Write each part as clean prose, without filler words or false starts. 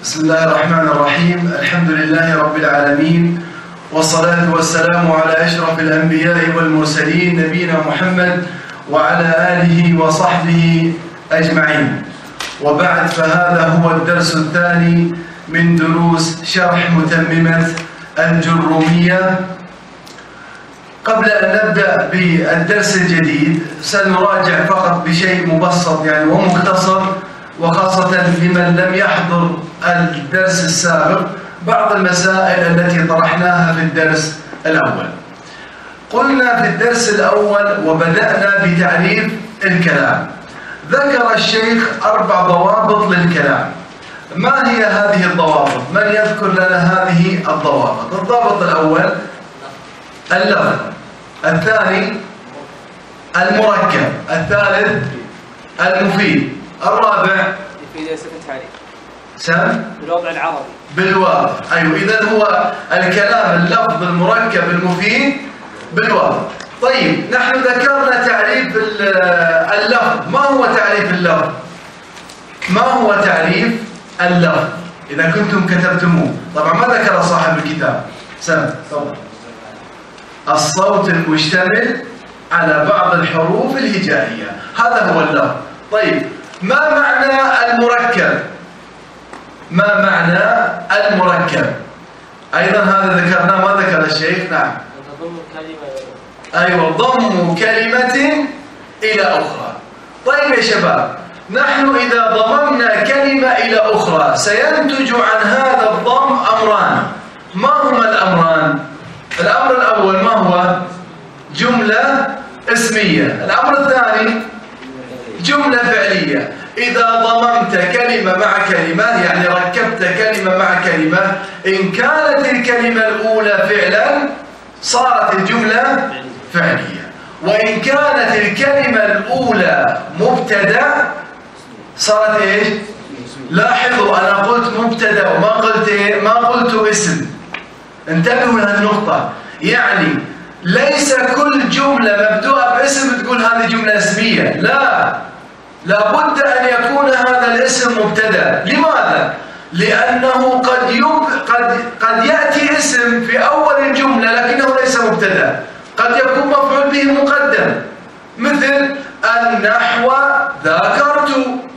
بسم الله الرحمن الرحيم. الحمد لله رب العالمين، والصلاة والسلام على أشرف الأنبياء والمرسلين نبينا محمد وعلى آله وصحبه أجمعين. وبعد، فهذا هو الدرس الثاني من دروس شرح متممة الجرومية. قبل أن نبدأ بالدرس الجديد سنراجع فقط بشيء مبسط ومختصر، وخاصة لمن لم يحضر الدرس السابق، بعض المسائل التي طرحناها في الدرس الأول. قلنا في الدرس الأول وبدأنا بتعريف الكلام. ذكر الشيخ 4 ضوابط للكلام. ما هي هذه الضوابط؟ من يذكر لنا هذه الضوابط؟ الضابط الأول اللفظ، الثاني المركب، الثالث المفيد، الرابع يفيد اسم التعريف. سم بالوضع العربي. بالوضع، أيوه. إذن هو الكلام اللفظ المركب المفيد بالوضع. طيب، نحن ذكرنا تعريف اللفظ. ما هو تعريف اللفظ؟ ما هو تعريف اللفظ؟ إذا كنتم كتبتموه، طبعا ما ذكر صاحب الكتاب. سم تفضل. الصوت المشتمل على بعض الحروف الهجائية، هذا هو اللفظ. طيب، ما معنى المركب؟ ما معنى المركب؟ أيضا هذا ذكرناه، ما ذكر الشيخ. نعم، ضم كلمة. أيوة، ضم كلمة إلى أخرى. طيب يا شباب، نحن إذا ضممنا كلمة إلى أخرى سينتج عن هذا الضم أمران. ما هما الأمران؟ الأمر الأول ما هو؟ جملة اسمية. الأمر الثاني جملة فعلية. إذا ضممت كلمة مع كلمة، يعني ركبت كلمة مع كلمة، إن كانت الكلمة الأولى فعلا صارت الجملة فعلية، وإن كانت الكلمة الأولى مبتدأ صارت إيش؟ لاحظوا، أنا قلت مبتدأ وما قلت إيه؟ ما قلت اسم. انتبهوا لهذه النقطة. يعني ليس كل جملة مبدوءة باسم تقول هذه جملة اسمية، لا، لابد أن يكون هذا الاسم مبتدأ. لماذا؟ لأنه قد يأتي اسم في أول الجملة لكنه ليس مبتدأ، قد يكون مفعول به مقدم، مثل النحو ذاكرت.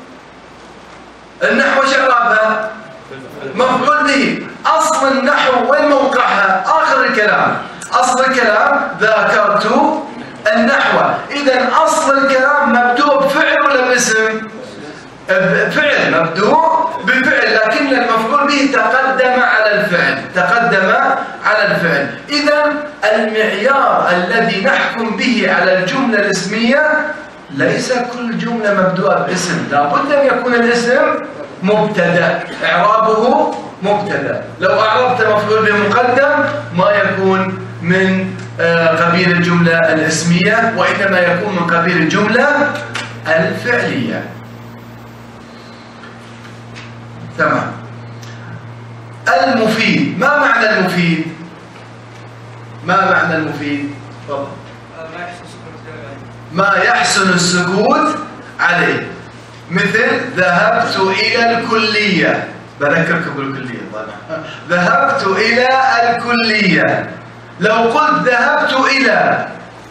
النحو ايش اعرابها؟ مفعول به. أصل النحو وين موقعها؟ آخر الكلام. أصل الكلام ذاكرت النحو. إذن أصل الكلام مبدوء بفعل ولا باسم؟ فعل، مبدوء بفعل، لكن المفعول به تقدم على الفعل. تقدم على الفعل. إذن المعيار الذي نحكم به على الجملة الاسمية ليس كل جملة مبدوءة باسم، لابد أن يكون الاسم مبتدأ، إعرابه مبتدأ. لو أعربت مفعول به مقدم ما يكون من قبيل الجملة الاسمية، وإنما يكون من قبيل الجملة الفعلية. تمام. المفيد، ما معنى المفيد؟ ما معنى المفيد؟ تفضل. ما يحسن السكوت عليه. مثل ذهبت إلى الكلية، بذكركم بالكلية طبعا. ذهبت إلى الكلية. لو قلت ذهبت إلى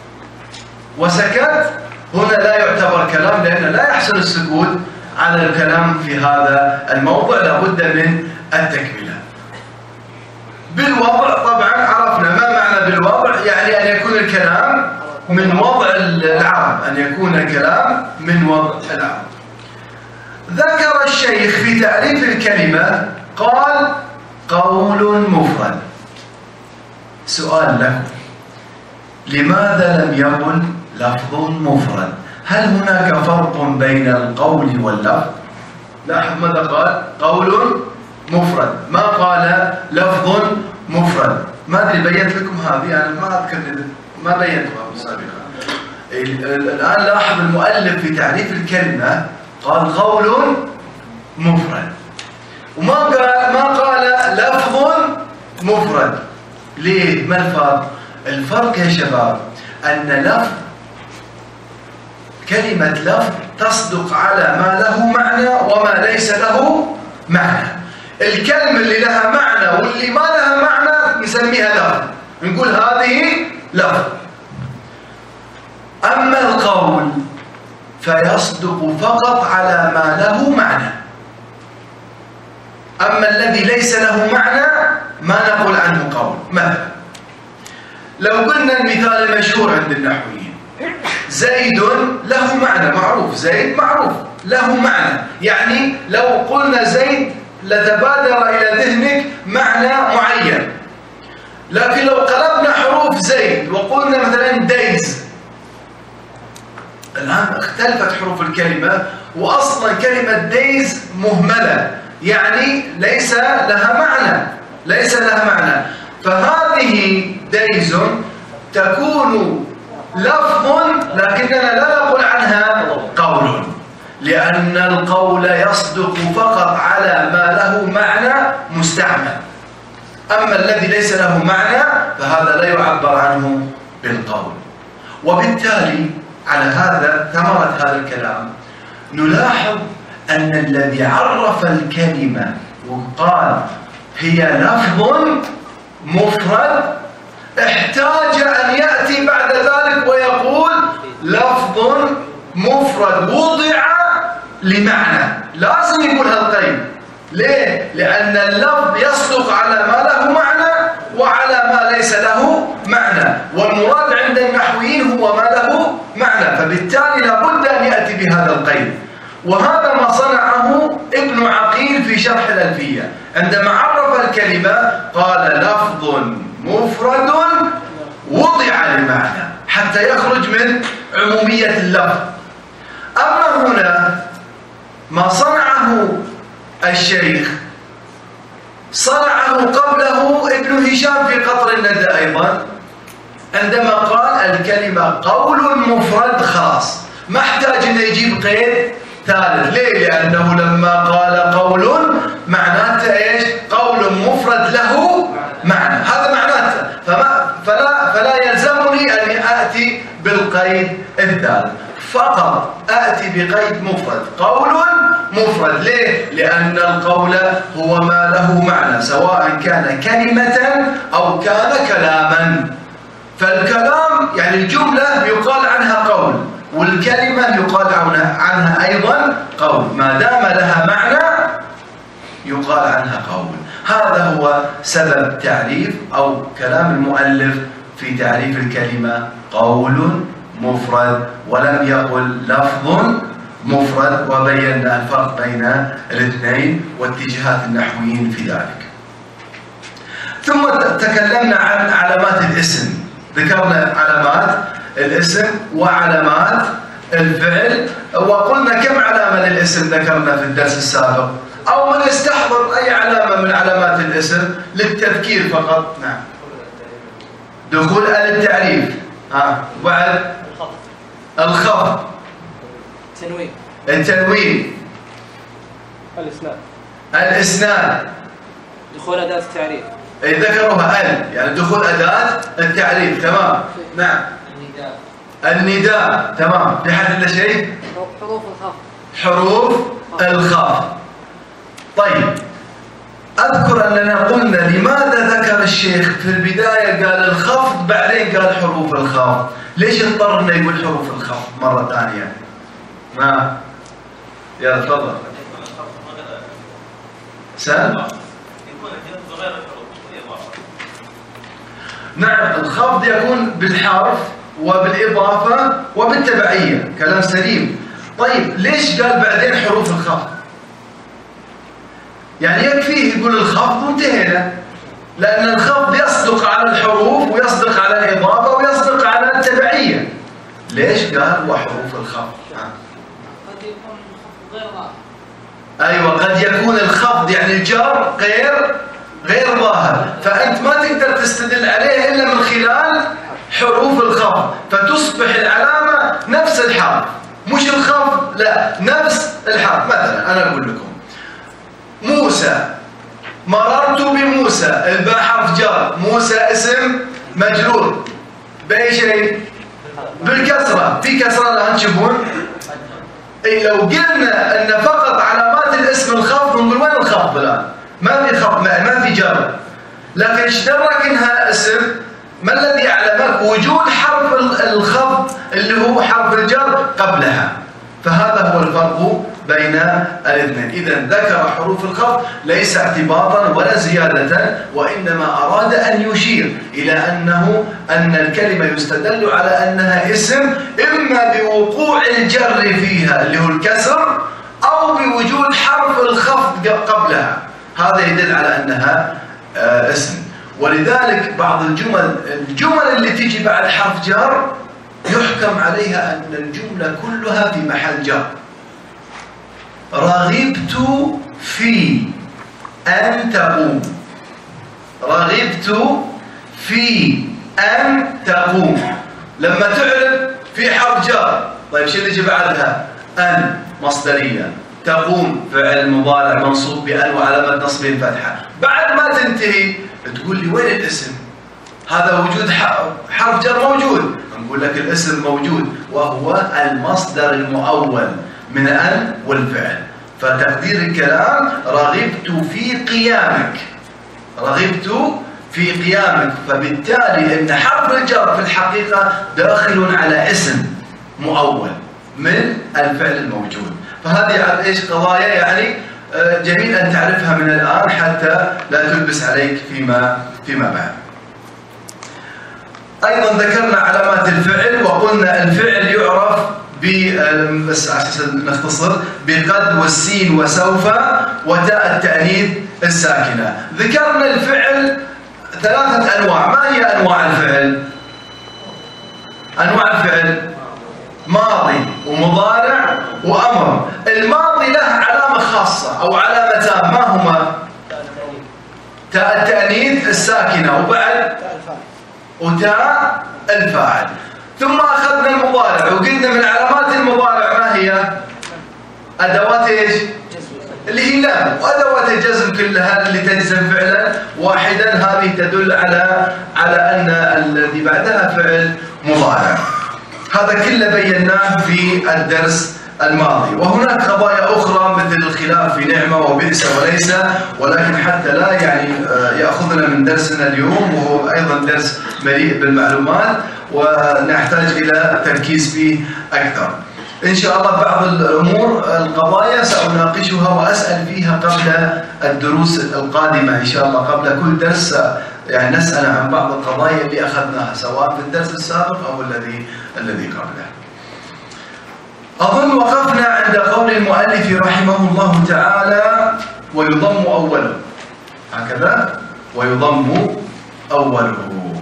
وسكت، هنا لا يعتبر كلام، لأنه لا يحسن السكوت على الكلام في هذا الموضع، لابد من التكملة. بالوضع طبعا عرفنا ما معنى بالوضع، يعني أن يكون الكلام من وضع العرب، أن يكون الكلام من وضع العرب. ذكر الشيخ في تعريف الكلمة قال قول مفرد. سؤال لكم، لماذا لم يقل لفظ مفرد؟ هل هناك فرق بين القول واللفظ؟ لاحظ ماذا قال؟ قول مفرد، ما قال لفظ مفرد. ما أدري بينت لكم هذه، أنا ما أذكر ما بينتها سابقا. الآن لاحظ المؤلف في تعريف الكلمة قال قول مفرد، وما قال لفظ مفرد. ليه؟ ما الفرق؟ الفرق يا شباب أن لفظ، كلمة لفظ تصدق على ما له معنى وما ليس له معنى. الكلمة اللي لها معنى واللي ما لها معنى نسميها لفظ، نقول هذه لفظ. أما القول فيصدق فقط على ما له معنى. أما الذي ليس له معنى ما نقول عنه قول. مثلا لو قلنا المثال المشهور عند النحويين، زيد له معنى معروف، زيد معروف له معنى، يعني لو قلنا زيد لتبادر إلى ذهنك معنى معين. لكن لو قلبنا حروف زيد وقلنا مثلا ديز، الآن اختلفت حروف الكلمة، وأصلا كلمة ديز مهملة، يعني ليس لها معنى، ليس لها معنى. فهذه ديز تكون لفظ لكننا لا نقول عنها قول، لأن القول يصدق فقط على ما له معنى مستعمل. أما الذي ليس له معنى فهذا لا يعبر عنه بالقول. وبالتالي على هذا ثمرة هذا الكلام نلاحظ أن الذي عرف الكلمة وقال هي لفظ مفرد احتاج أن يأتي بعد ذلك ويقول لفظ مفرد وضع لمعنى، لازم يقول هالقيد. ليه؟ لأن اللفظ يصدق على ما له معنى وعلى ما ليس له معنى، والمراد عند النحويين هو ما له معنى، فبالتالي لابد أن يأتي بهذا القيد. وهذا ما صنعه ابن عقيل في شرح الألفية، عندما عرف الكلمة قال لفظ مفرد وضع لمعنى حتى يخرج من عمومية اللفظ. أما هنا ما صنعه الشيخ صنعه قبله ابن هشام في قطر الندى أيضا، عندما قال الكلمة قول مفرد خلاص، ما احتاج انه يجيب قيد ثالث. ليه؟ لأنه لما قال قول معناته ايش؟ قول مفرد له معنى، هذا معناته، فلا يلزمني أن آتي بالقيد الثالث، فقط آتي بقيد مفرد، قول مفرد. ليه؟ لأن القول هو ما له معنى، سواء كان كلمة أو كان كلاما. فالكلام يعني الجملة يقال عنها قول، والكلمة يقال عنها أيضا قول، ما دام لها معنى يقال عنها قول. هذا هو سبب تعريف أو كلام المؤلف في تعريف الكلمة قول مفرد، ولم يقل لفظ مفرد، وبينا الفرق بين الاثنين واتجاهات النحويين في ذلك. ثم تكلمنا عن علامات الاسم، ذكرنا علامات الاسم وعلامات الفعل، وقلنا كم علامة للاسم ذكرنا في الدرس السابق، أو من يستحضر أي علامة من علامات الاسم للتذكير فقط. نعم، دخول التعريف، وبعد الخفض، التنوين، الإسناد، دخول أداة التعريف، أي ذكروها يعني دخول أداة التعريف. تمام. نعم، النداء. تمام. في حد إلا شيء؟ حروف الخفض، حروف الخفض. طيب، أذكر أننا قلنا لماذا ذكر الشيخ في البداية قال الخفض بعدين قال حروف الخفض؟ ليش اضطرنا يقول حروف الخفض مرة ثانية؟ ما يلا تفضل. سأل؟ نعم، الخفض يكون بالحرف وبالإضافة وبالتبعية، كلام سليم. طيب ليش قال بعدين حروف الخفض؟ يعني يكفيه يقول الخفض وانتهينا، لأن الخفض يصدق على الحروف ويصدق على الإضافة ويصدق على التبعية. ليش قال وحروف الخفض؟ قد يكون الخفض غير ظاهر. أيوة، قد يكون الخفض يعني الجر غير ظاهر، فأنت ما تقدر تستدل عليه إلا من خلال حروف الخفض، فتصبح العلامة نفس الحرف، مش الخفض، لا نفس الحرف. مثلا أنا أقول لكم موسى، مررت بموسى، الباء حرف جر، موسى اسم مجرور بأي شيء؟ بالكسرة. في كسرة الآن تشوفون؟ لو قلنا أن فقط علامات الاسم الخفض نقول وين الخفض الآن؟ ما في خفض، ما في جر، لكن ايش درك انها اسم؟ ما الذي أعلمك؟ وجود حرف الخفض اللي هو حرف الجر قبلها. فهذا هو الفرق بين الاثنين. إذا ذكر حروف الخفض ليس اعتباطا ولا زيادة، وإنما أراد أن يشير إلى أن الكلمة يستدل على أنها اسم إما بوقوع الجر فيها اللي هو الكسر، أو بوجود حرف الخفض قبلها، هذا يدل على أنها اسم. ولذلك بعض الجمل اللي تيجي بعد حرف جر يحكم عليها أن الجملة كلها في محل جر. رغبت في أن تقوم، رغبت في أن تقوم. لما تعرف في حرف جر، طيب شو اللي يجي بعدها؟ أن مصدرية، تقوم فعل مضارع منصوب بأن وعلامة نصبه الفتحة. بعد ما تنتهي تقول لي وين الاسم؟ هذا وجود حرف جر موجود، نقول لك الاسم موجود وهو المصدر المؤول من أن والفعل. فتقدير الكلام رغبت في قيامك، رغبت في قيامك. فبالتالي ان حرف الجر في الحقيقة داخل على اسم مؤول من الفعل الموجود. فهذه ايش قضايا يعني جميل ان تعرفها من الآن حتى لا تلبس عليك فيما بعد. أيضا ذكرنا علامات الفعل، وقلنا الفعل يعرف بس عشان نختصر بقد والسين وسوف وتاء التأنيث الساكنة. ذكرنا الفعل 3 أنواع. ما هي أنواع الفعل؟ أنواع الفعل ماضي ومضارع وأمر. الماضي له علامة خاصة أو علامتان، ما هما؟ تاء التأنيث الساكنة وبعد وتاء الفاعل. ثم أخذنا المضارع وقلنا من علامات المضارع ما هي؟ أدوات إيش؟ اللي هي لام، وأدوات الجزم كلها اللي تجزم فعلا واحدا، هذه تدل على أن الذي بعدها فعل مضارع. هذا كله بيناه في الدرس الماضي. وهناك قضايا أخرى مثل الخلاف في نعمة وبئس وليس، ولكن حتى لا يعني يأخذنا من درسنا اليوم، وهو أيضا درس مليء بالمعلومات ونحتاج إلى تركيز فيه أكثر. إن شاء الله بعض الأمور القضايا سأناقشها وأسأل فيها قبل الدروس القادمة إن شاء الله. قبل كل درس يعني نسأل عن بعض القضايا اللي أخذناها سواء في الدرس السابق أو الذي قبله. أظن وقفنا عند قول المؤلف رحمه الله تعالى ويضم أوله، هكذا ويضم أوله.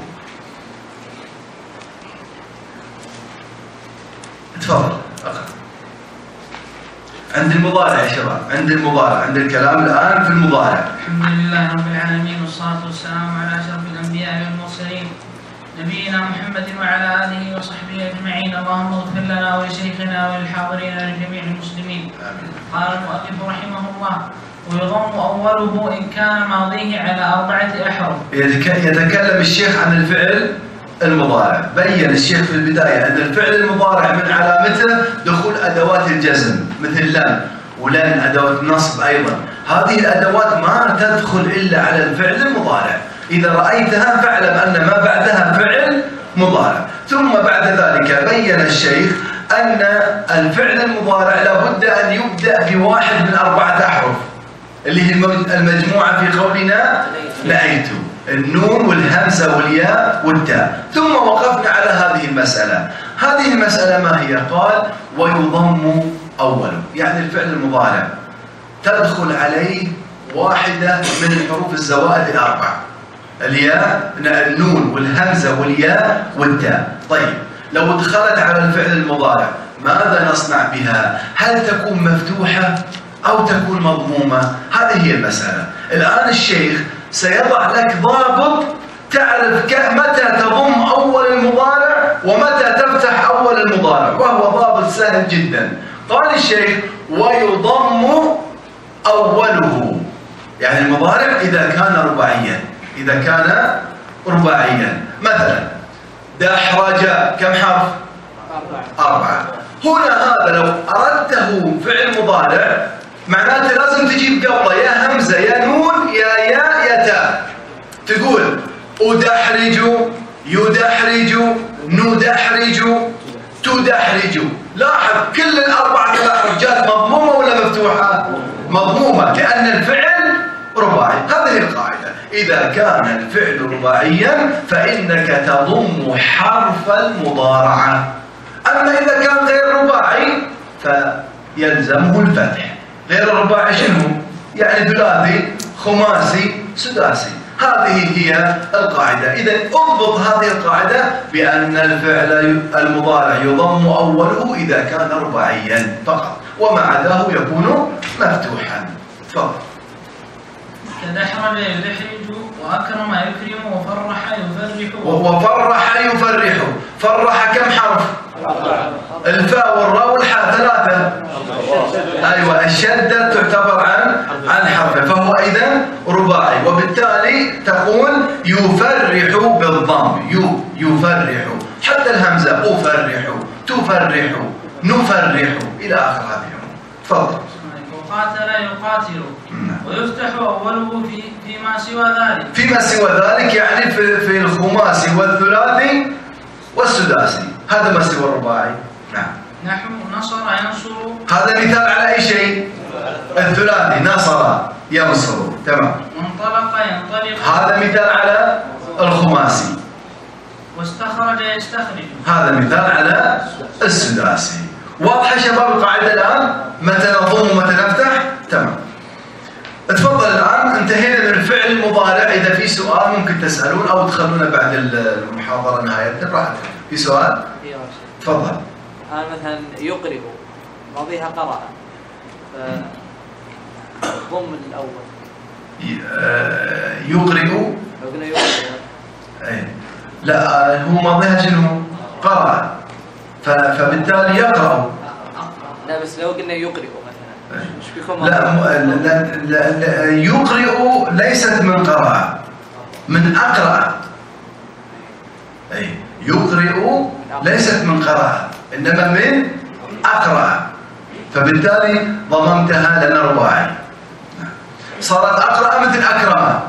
تفضل أخذ عند المضارع يا شباب، عند المضارع، عند الكلام الآن في المضارع. الحمد لله رب العالمين، والصلاة والسلام على أشرف الأنبياء والمرسلين نبينا محمد وعلى آله وصحبه أجمعين. اللهم اغفر لنا ولشيخنا وللحاضرين ولجميع المسلمين. قال المؤلف رحمه الله ويضم أوله إن كان ماضيه على 4 أحرف. يتكلم الشيخ عن الفعل المضارع. بين الشيخ في البداية أن الفعل المضارع من علامته دخول أدوات الجزم مثل لم ولن، أدوات النصب أيضا. هذه الأدوات ما تدخل إلا على الفعل المضارع. إذا رأيتها فاعلم أن ما بعدها فعل مضارع. ثم بعد ذلك بين الشيخ أن الفعل المضارع لابد أن يبدأ بواحد من 4 أحرف اللي هي المجموعة في قولنا لأيت، النون والهمزة والياء والتاء. ثم وقفنا على هذه المسألة. هذه المسألة ما هي؟ قال ويضم أوله، يعني الفعل المضارع تدخل عليه واحدة من الحروف الزوائد 4، الياء، النون والهمزة والياء والتاء. طيب لو دخلت على الفعل المضارع ماذا نصنع بها؟ هل تكون مفتوحة أو تكون مضمومة؟ هذه هي المسألة. الآن الشيخ سيضع لك ضابط تعرف متى تضم أول المضارع ومتى تفتح أول المضارع، وهو ضابط سهل جدا. قال الشيخ ويضم أوله، يعني المضارع إذا كان رباعيا، إذا كان رباعيا. مثلا دحرج كم حرف؟ 4. هنا هذا لو أردته فعل مضارع معناته لازم تجيب قبله يا همزة يا نون يا ياء يا تاء. تقول أدحرج، يدحرج، ندحرج، تدحرج. لاحظ كل الأربعة الأحرف جات مضمومة ولا مفتوحة؟ مضمومة، لأن الفعل رباعي. هذه القاعدة، إذا كان الفعل رباعيا فإنك تضم حرف المضارعة. أما إذا كان غير رباعي فيلزمه الفتح. غير الرباعي شنو؟ يعني ثلاثي، خماسي، سداسي. هذه هي القاعدة. إذا اضبط هذه القاعدة بأن الفعل المضارع يضم أوله إذا كان رباعيا فقط، وما عداه يكون مفتوحا. تفضل. كدحرج يدحرج، وأكرم يكرم، وفرح يفرح. وفرح يفرح. فرح كم حرف؟ الفاء والراء والحاء ثلاثة. أيوة، الشدة تعتبر عن حرف، فهو إذا رباعي، وبالتالي تقول يفرح بالضم. يفرح، حتى الهمزة أفرح، تفرح، نفرح، إلى آخر هذه الأمور. تفضل. وقاتل يقاتل، ويفتح أوله فيما سوى ذلك. فيما سوى ذلك يعني في الخماسي والثلاثي والسداسي، هذا ما سوى الرباعي. نعم. نحو نصر ينصر. هذا مثال على أي شيء؟ الثلاثي، نصر ينصر. تمام. وانطلق ينطلق. هذا مثال على الخماسي. واستخرج يستخرج. هذا مثال على السداسي. واضحة شباب القاعدة الآن؟ متى نضم ومتى نفتح؟ تمام. تفضل. الآن انتهينا من الفعل المضارع. إذا في سؤال ممكن تسألون أو تخلونا بعد المحاضرة نهايتنا براحتك. في سؤال؟ تفضل. الآن مثلا يقرئ ماضيها قرأ، ضم الأول. يقرئ. لو قلنا يقرئ. لا، هو ماضيها شنو؟ قرأ، فبالتالي يقرأ. لا بس لو قلنا يقرئ مثلا ايش بيكون؟ لا، يقرئ ليست من قرأ، من أقرأ. يقرئ ليست من قرأ، إنما من أقرأ، فبالتالي ضممتها لنا رباعي. صارت أقرأ مثل أكرم.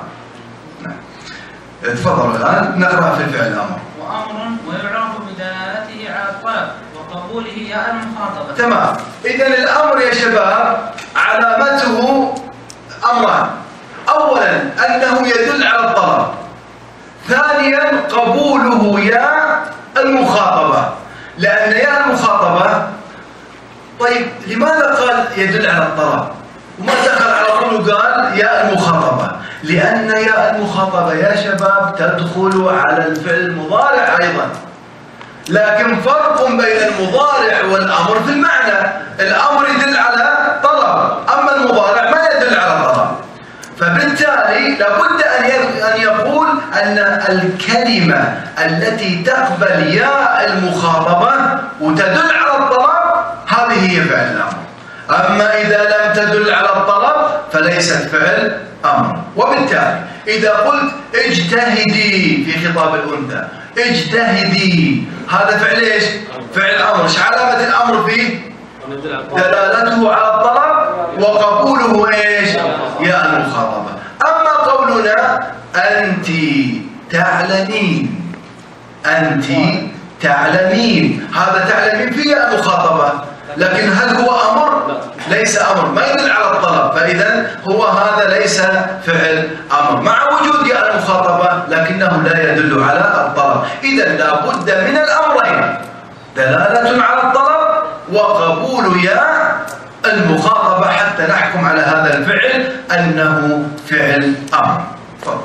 تفضلوا الآن نقرأ في الفعل الأمر. وأمر ويعرف بدلالته على الطلب وقبوله ياء المخاطبة. تمام. إذن الأمر يا شباب علامته أمران. أولا أنه يدل على الطلب، ثانيا قبوله ياء المخاطبة، لأن ياء المخاطبة. طيب لماذا قال يدل على الطلب وما دخل على طول قال ياء المخاطبة؟ لأن ياء المخاطبة يا شباب تدخل على الفعل المضارع أيضا، لكن فرق بين المضارع والأمر في المعنى. الأمر يدل على طلب، أما المضارع ما يدل على طلب، فبالتالي لابد أن يقول أن الكلمة التي تقبل ياء المخاطبة وتدل على الطلب هذه هي فعل الأمر. أما إذا لم تدل على الطلب فليست فعل أمر. وبالتالي إذا قلت اجتهدي في خطاب الأنثى، اجتهدي، هذا فعل ايش؟ فعل أمر. ايش علامة الأمر فيه؟ دلالته على الطلب وقبوله ايش؟ ياء المخاطبة. أما قولنا أنت تعلمين، أنت تعلمين، هذا تعلمين فيه ياء المخاطبة، لكن هل هو أمر؟ ليس أمر، ما يدل على الطلب، فإذا هو هذا ليس فعل أمر مع وجود ياء المخاطبة، لكنه لا يدل على الطلب. إذا لابد من الأمرين، دلالة على الطلب وقبول ياء المخاطبة حتى نحكم على هذا الفعل أنه فعل أمر. تفضل.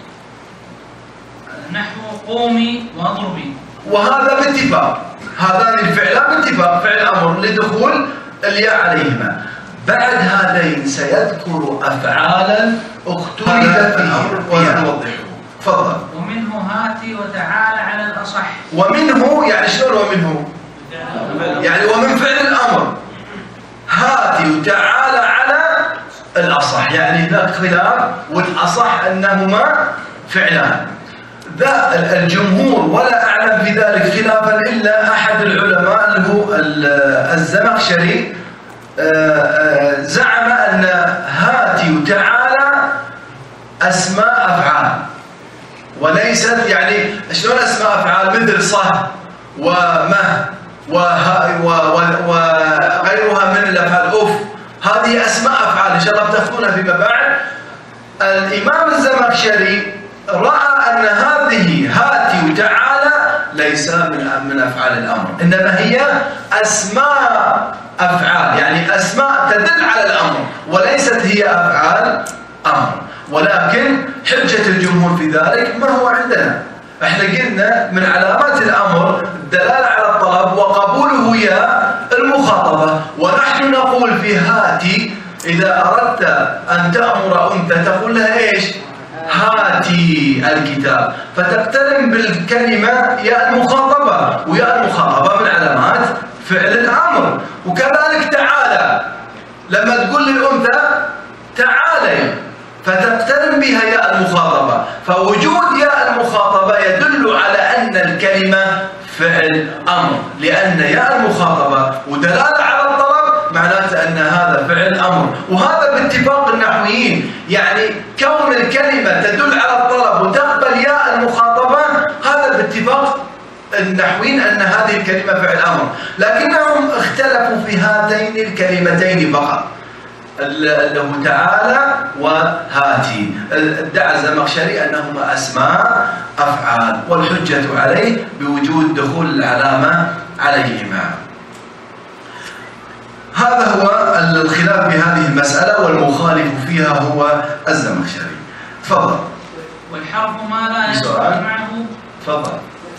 نحو قومي واضربي. وهذا باتفاق، هذان الفعلان باتفاق فعل أمر لدخول الياء عليهما. بعد هذين سيذكر أفعالا اختلف فيها ونوضحه. تفضل. ومنه هاتي وتعالى على الأصح. ومنه يعني شلون ومنه؟ يعني ومن فعل الأمر هاتي وتعالى على الأصح، يعني ذاك خلاف والأصح أنهما فعلان. ذا الجمهور ولا أعلم في ذلك خلافا إلا أحد العلماء اللي هو الزمخشري، زعم وتعالى أسماء أفعال، وليست يعني شلون أسماء أفعال مثل صه ومه وغيرها من الأفعال أف، هذه أسماء أفعال إن شاء الله بتاخذونها فيما بعد. الإمام الزمخشري رأى أن هذه هاتي وتعالى ليس من أفعال الأمر، إنما هي أسماء أفعال، يعني أسماء تدل على الأمر وليست هي أفعال أمر. ولكن حجة الجمهور في ذلك ما هو عندنا؟ احنا قلنا من علامات الأمر الدلالة على الطلب وقبوله يا المخاطبة، ونحن نقول في هاتي إذا أردت أن تأمر أنثى تقول لها إيش؟ هاتي الكتاب، فتقترن بالكلمة يا المخاطبة، ويا المخاطبة من علامات فعل الأمر. وكذلك تعالى، لما تقول للأنثى تعالي فتقترن بها يا المخاطبة، فوجود يا المخاطبة يدل على أن الكلمة فعل أمر، لأن يا المخاطبة ودلالة على الطلب معناته أن هذا فعل أمر. وهذا باتفاق النحويين، يعني كون الكلمة تدل على الطلب وتقبل يا المخاطبة هذا باتفاق النحويين أن هذه الكلمة فعل أمر، لكنهم اختلفوا في هاتين الكلمتين فقط، له تعالى وهاتي. ادعى الزمخشري أنهما أسماء أفعال، والحجة عليه بوجود دخول العلامة عليهما. هذا هو الخلاف بهذه المسألة، والمخالف فيها هو الزمخشري. تفضل. والحرف ما لا يصلح معه. تفضل.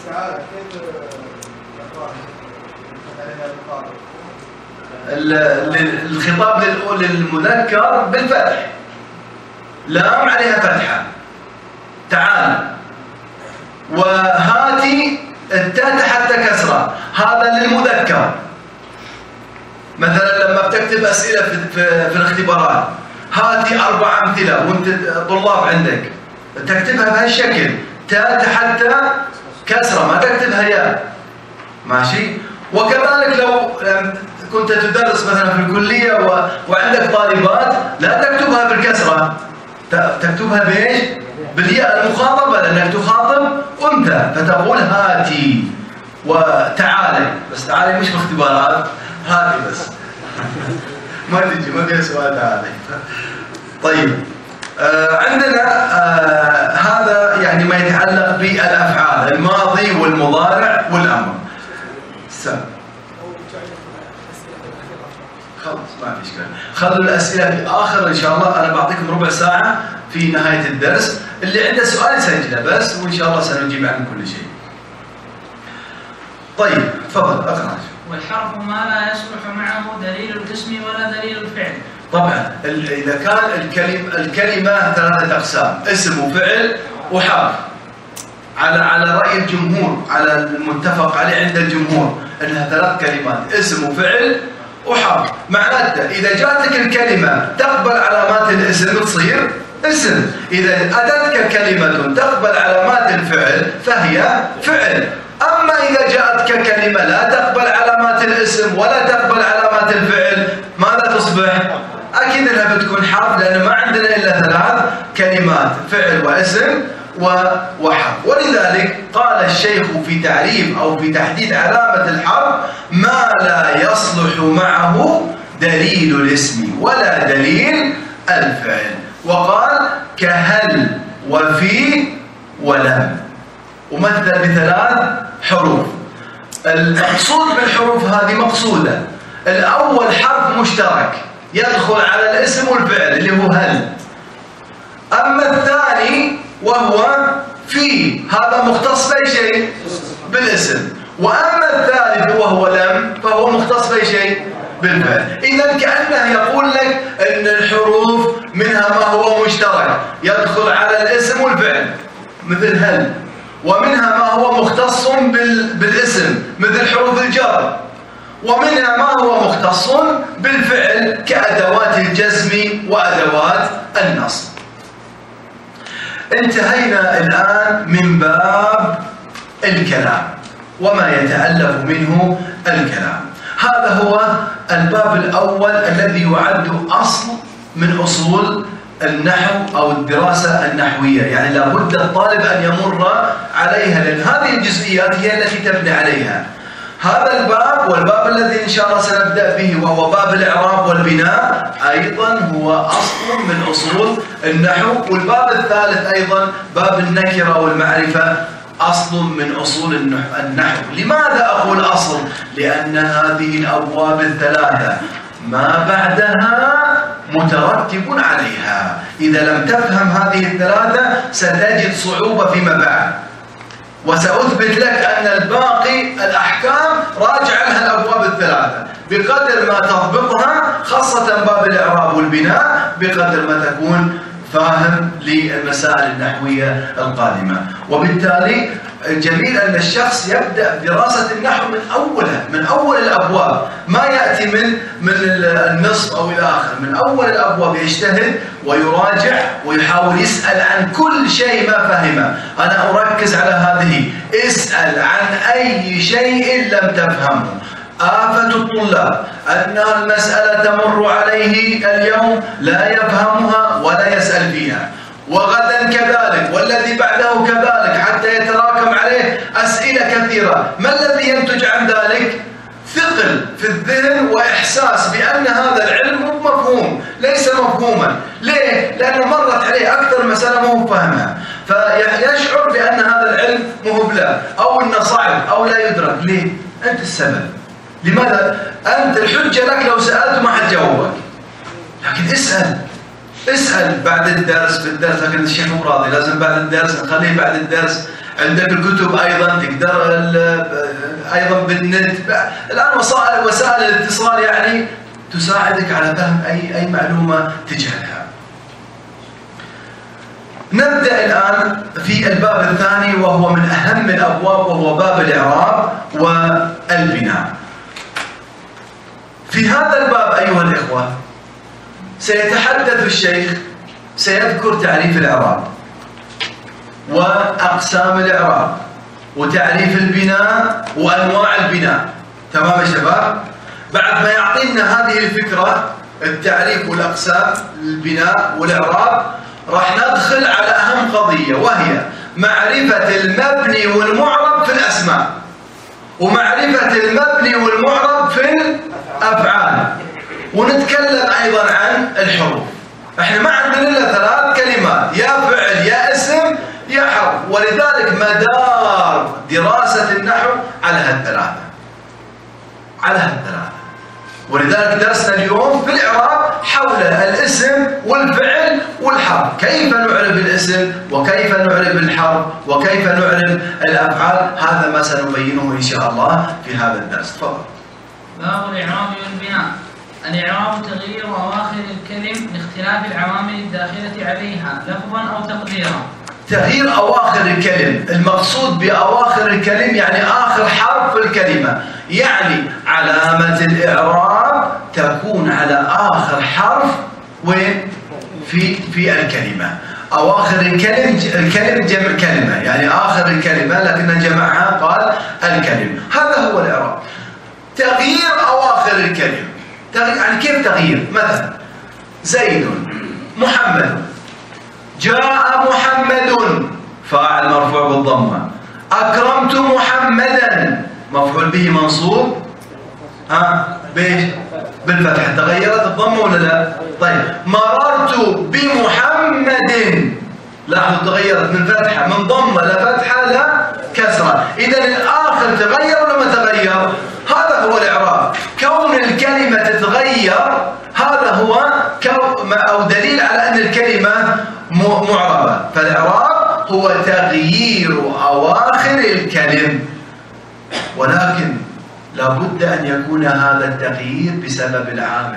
الخطاب للمذكر بالفتح، لام عليها فتحة، تعال. وهاتي التاء تحت كسرة، هذا للمذكر. مثلا لما بتكتب أسئلة في الاختبارات، هاتي 4 أمثلة وانت طلاب عندك، تكتبها بهالشكل، تاء تحت كسرة، ما تكتبها ياء، ماشي. وكذلك لو كنت تدرس مثلا في الكلية وعندك طالبات، لا تكتبها بالكسرة، تكتبها بايش؟ بالياء المخاطبة، لأنك تخاطب أنثى، فتقول هاتي وتعالي. بس تعالي مش باختبارات، هاتي بس ما تجي ما فيها سؤال تعالي. طيب عندنا هذا يعني ما يتعلق بالأفعال، الماضي والمضارع والأمر. خلاص ما في اشكال، خلوا الاسئله في اخر ان شاء الله. انا بعطيكم ربع ساعه في نهايه الدرس، اللي عنده سؤال يسجله بس، وان شاء الله سنجيب عن كل شيء. طيب تفضل اقرا. والحرف ما لا يصلح معه دليل الاسم ولا دليل الفعل. طبعا اذا كان الكلمه 3 اقسام، اسم وفعل وحرف، على راي الجمهور، على المتفق عليه عند الجمهور انها 3 كلمات، اسم وفعل وحرف. معناته إذا جاتك الكلمة تقبل علامات الاسم تصير اسم، إذا أتتك كلمة تقبل علامات الفعل فهي فعل. أما إذا جاءتك كلمة لا تقبل علامات الاسم ولا تقبل علامات الفعل، ماذا تصبح؟ أكيد أنها بتكون حرف، لأن ما عندنا إلا 3 كلمات، فعل واسم وحرف. ولذلك قال الشيخ في تعريف أو في تحديد علامة الحرف: ما لا يصلح معه دليل الاسم ولا دليل الفعل. وقال كهل وفي ولم، ومثل ب3 حروف. المقصود بالحروف هذه مقصودة: الأول حرف مشترك يدخل على الاسم والفعل اللي هو هل، أما الثاني وهو في، هذا مختص بأي شيء؟ بالاسم. وأما الثالث وهو لم فهو مختص بأي شيء؟ بالفعل. إذا كأنه يقول لك أن الحروف منها ما هو مشترك يدخل على الاسم والفعل مثل هل، ومنها ما هو مختص بالاسم مثل حروف الجر، ومنها ما هو مختص بالفعل كأدوات الجزم وأدوات النصب. انتهينا الآن من باب الكلام وما يتألف منه الكلام. هذا هو الباب الأول الذي يعد أصل من أصول النحو أو الدراسة النحوية، يعني لابد الطالب أن يمر عليها، لأن هذه الجزئيات هي التي تبني عليها. هذا الباب والباب الذي إن شاء الله سنبدأ به وهو باب الإعراب والبناء أيضا هو أصل من أصول النحو، والباب الثالث أيضا باب النكرة والمعرفة أصل من أصول النحو. لماذا أقول أصل؟ لأن هذه الأبواب الثلاثة ما بعدها مترتب عليها. إذا لم تفهم هذه الثلاثة ستجد صعوبة فيما بعد، وسأثبت لك أن الباقي الأحكام راجع لها الأبواب الثلاثة. بقدر ما تضبطها خاصة باب الإعراب والبناء بقدر ما تكون فاهم للمسائل النحوية القادمة. وبالتالي جميل أن الشخص يبدأ دراسة النحو من أول الأبواب، ما يأتي من النصف أو الآخر، من أول الأبواب يجتهد ويراجع ويحاول يسأل عن كل شيء ما فهمه. أنا أركز على هذه، اسأل عن أي شيء لم تفهمه. آفة الطلاب أن المسألة تمر عليه اليوم لا يفهمها ولا يسأل فيها، وغدا كذلك، والذي بعده كذلك، حتى يتراكم عليه أسئلة كثيرة. ما الذي ينتج عن ذلك؟ ثقل في الذهن وإحساس بأن هذا العلم مفهوم ليس مفهوما. ليه؟ لأنه مرت عليه أكثر مسألة مو فاهمها، فيشعر بأن هذا العلم مهبلة أو أنه صعب أو لا يدرك. ليه؟ أنت السبب. لماذا؟ أنت الحجة لك لو سألت ما حد جاوبك، لكن اسأل بعد الدرس بالدرس. لكن الشيخ مو راضي، لازم بعد الدرس نخليه بعد الدرس. عندك الكتب أيضا تقدر أيضا بالنت الآن وسائل الاتصال يعني تساعدك على فهم أي معلومة تجهلها. نبدأ الآن في الباب الثاني وهو من أهم الأبواب، وهو باب الإعراب والبناء. في هذا الباب أيها الإخوة سيتحدث الشيخ، سيذكر تعريف الإعراب وأقسام الإعراب وتعريف البناء وأنواع البناء. تمام يا شباب؟ بعد ما يعطينا هذه الفكرة، التعريف والأقسام البناء والإعراب، راح ندخل على أهم قضية، وهي معرفة المبني والمعرب في الأسماء، ومعرفة المبني والمعرب في الأفعال، ونتكلم أيضا عن الحروف. احنا ما عندنا إلا 3 كلمات، يا فعل يا اسم يا حرف، ولذلك مدار دراسة النحو على هالثلاثة. ولذلك درسنا اليوم في الإعراب حول الاسم والفعل والحرف، كيف نعرب الاسم وكيف نعرب الحرف وكيف نعرب الأفعال. هذا ما سنبينه إن شاء الله في هذا الدرس. تفضل. باب الإعراب والبناء. الإعراب تغيير أواخر الكلم لاختلاف العوامل الداخلة عليها لفظا أو تقديرا. تغيير أواخر الكلم، المقصود بأواخر الكلم يعني آخر حرف في الكلمة، يعني علامة الإعراب تكون على آخر حرف وين؟ في الكلمة. أواخر الكلم جمع كلمة، يعني آخر الكلمة لكن جمعها قال الكلم. هذا هو الإعراب. تغيير أواخر الكلم، يعني كيف تغيير؟ مثلا زيد محمد، جاء محمد فاعل مرفوع بالضمة، أكرمت محمدا مفعول به منصوب بإيش؟ بالفتحة. تغيرت الضمة ولا لا؟ طيب مررت بمحمد، لاحظوا تغيرت من فتحة من ضمة لفتحة لكسرة. إذا الآخر تغير ولا ما تغير؟ هذا هو الإعراب. كون الكلمة تتغير هذا هو أو دليل على أن الكلمة معربة. فالإعراب هو تغيير أواخر الكلم، ولكن لابد أن يكون هذا التغيير بسبب العامل،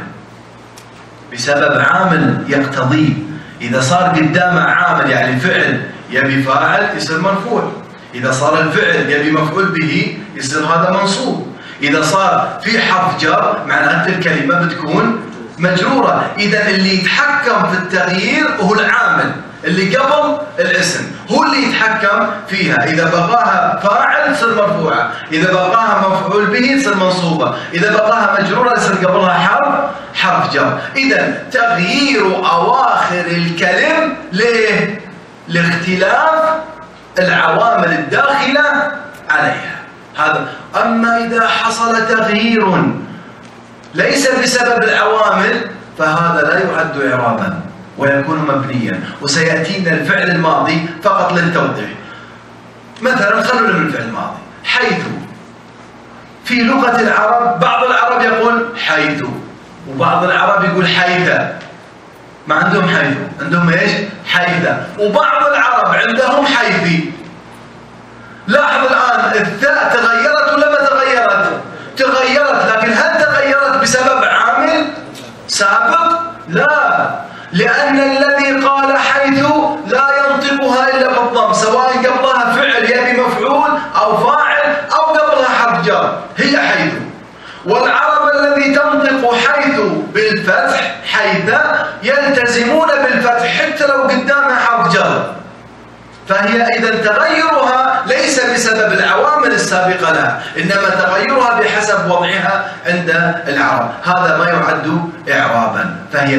بسبب عامل يقتضيه. إذا صار قدامه عامل يعني فعل يبي فاعل يصير مرفوع، إذا صار الفعل يبي مفعول به يصير هذا منصوب، إذا صار في حرف جر معناته الكلمة بتكون مجرورة. إذا اللي يتحكم في التغيير هو العامل اللي قبل الاسم، هو اللي يتحكم فيها. إذا بقاها فاعل تصير مرفوعة، إذا بقاها مفعول به تصير منصوبة، إذا بقاها مجرورة يصير قبلها حرف حرف جر. إذا تغيير أواخر الكلم ليه؟ لاختلاف العوامل الداخلة عليها. هذا. أما إذا حصل تغيير ليس بسبب العوامل فهذا لا يعد إعرابا ويكون مبنيا، وسيأتينا الفعل الماضي فقط للتوضيح. مثلا خلونا من الفعل الماضي. حيث، في لغة العرب بعض العرب يقول حيث، وبعض العرب يقول حيث. ما عندهم حيث، عندهم ايش؟ حيث. وبعض العرب عندهم حيثي. لاحظ الآن الثاء تغيرت ولا ما تغيرت؟ تغيرت، لكن هل تغيرت بسبب عامل سابق؟ لا، لأن الذي قال حيث لا ينطقها إلا بالضم، سواء قبلها فعل يبي مفعول أو فاعل أو قبلها حرف جر، هي حيث. والعرب الذي تنطق حيث بالفتح حيث يلتزمون بالفتح حتى لو قدامها حرف جر، فهي إذا تغيرها ليس بسبب العوامل السابقة لها، إنما تغيرها بحسب وضعها عند العرب. هذا ما يعد إعرابا، فهي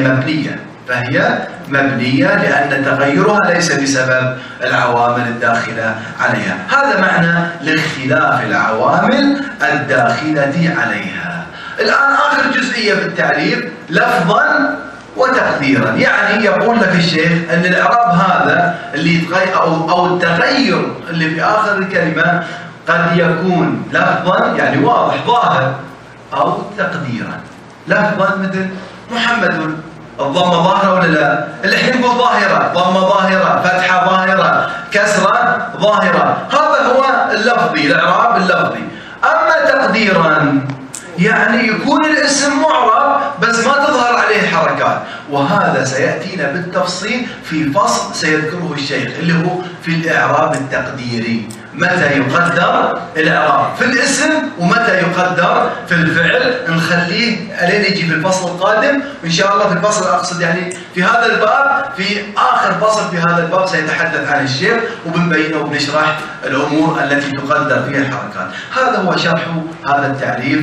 مبنية لأن تغيرها ليس بسبب العوامل الداخلة عليها. هذا معنى لاختلاف العوامل الداخلة عليها. الآن آخر جزئية في التعريف لفظا وتقديرا. يعني يقول لك الشيخ أن الإعراب هذا اللي يتغير أو التغير اللي في آخر الكلمة قد يكون لفظا يعني واضح ظاهر، أو تقديرا. لفظا مثل محمد، الضمة ظاهرة ولا لا؟ اللي احنا نقول ظاهرة، ضمة ظاهرة، فتحة ظاهرة، كسرة ظاهرة. هذا هو اللفظي، الإعراب اللفظي. أما تقديرا يعني يكون الاسم معرب بس ما تظهر عليه الحركات، وهذا سيأتينا بالتفصيل في فصل سيذكره الشيخ اللي هو في الإعراب التقديري. متى يقدر الإعراب في الاسم ومتى يقدر في الفعل، نخليه ألين يجي في الفصل القادم إن شاء الله. في الفصل أقصد يعني في هذا الباب، في آخر فصل في هذا الباب سيتحدث عن الشيخ وبنبينه وبنشرح الأمور التي تقدر فيها الحركات. هذا هو شرح هذا التعريف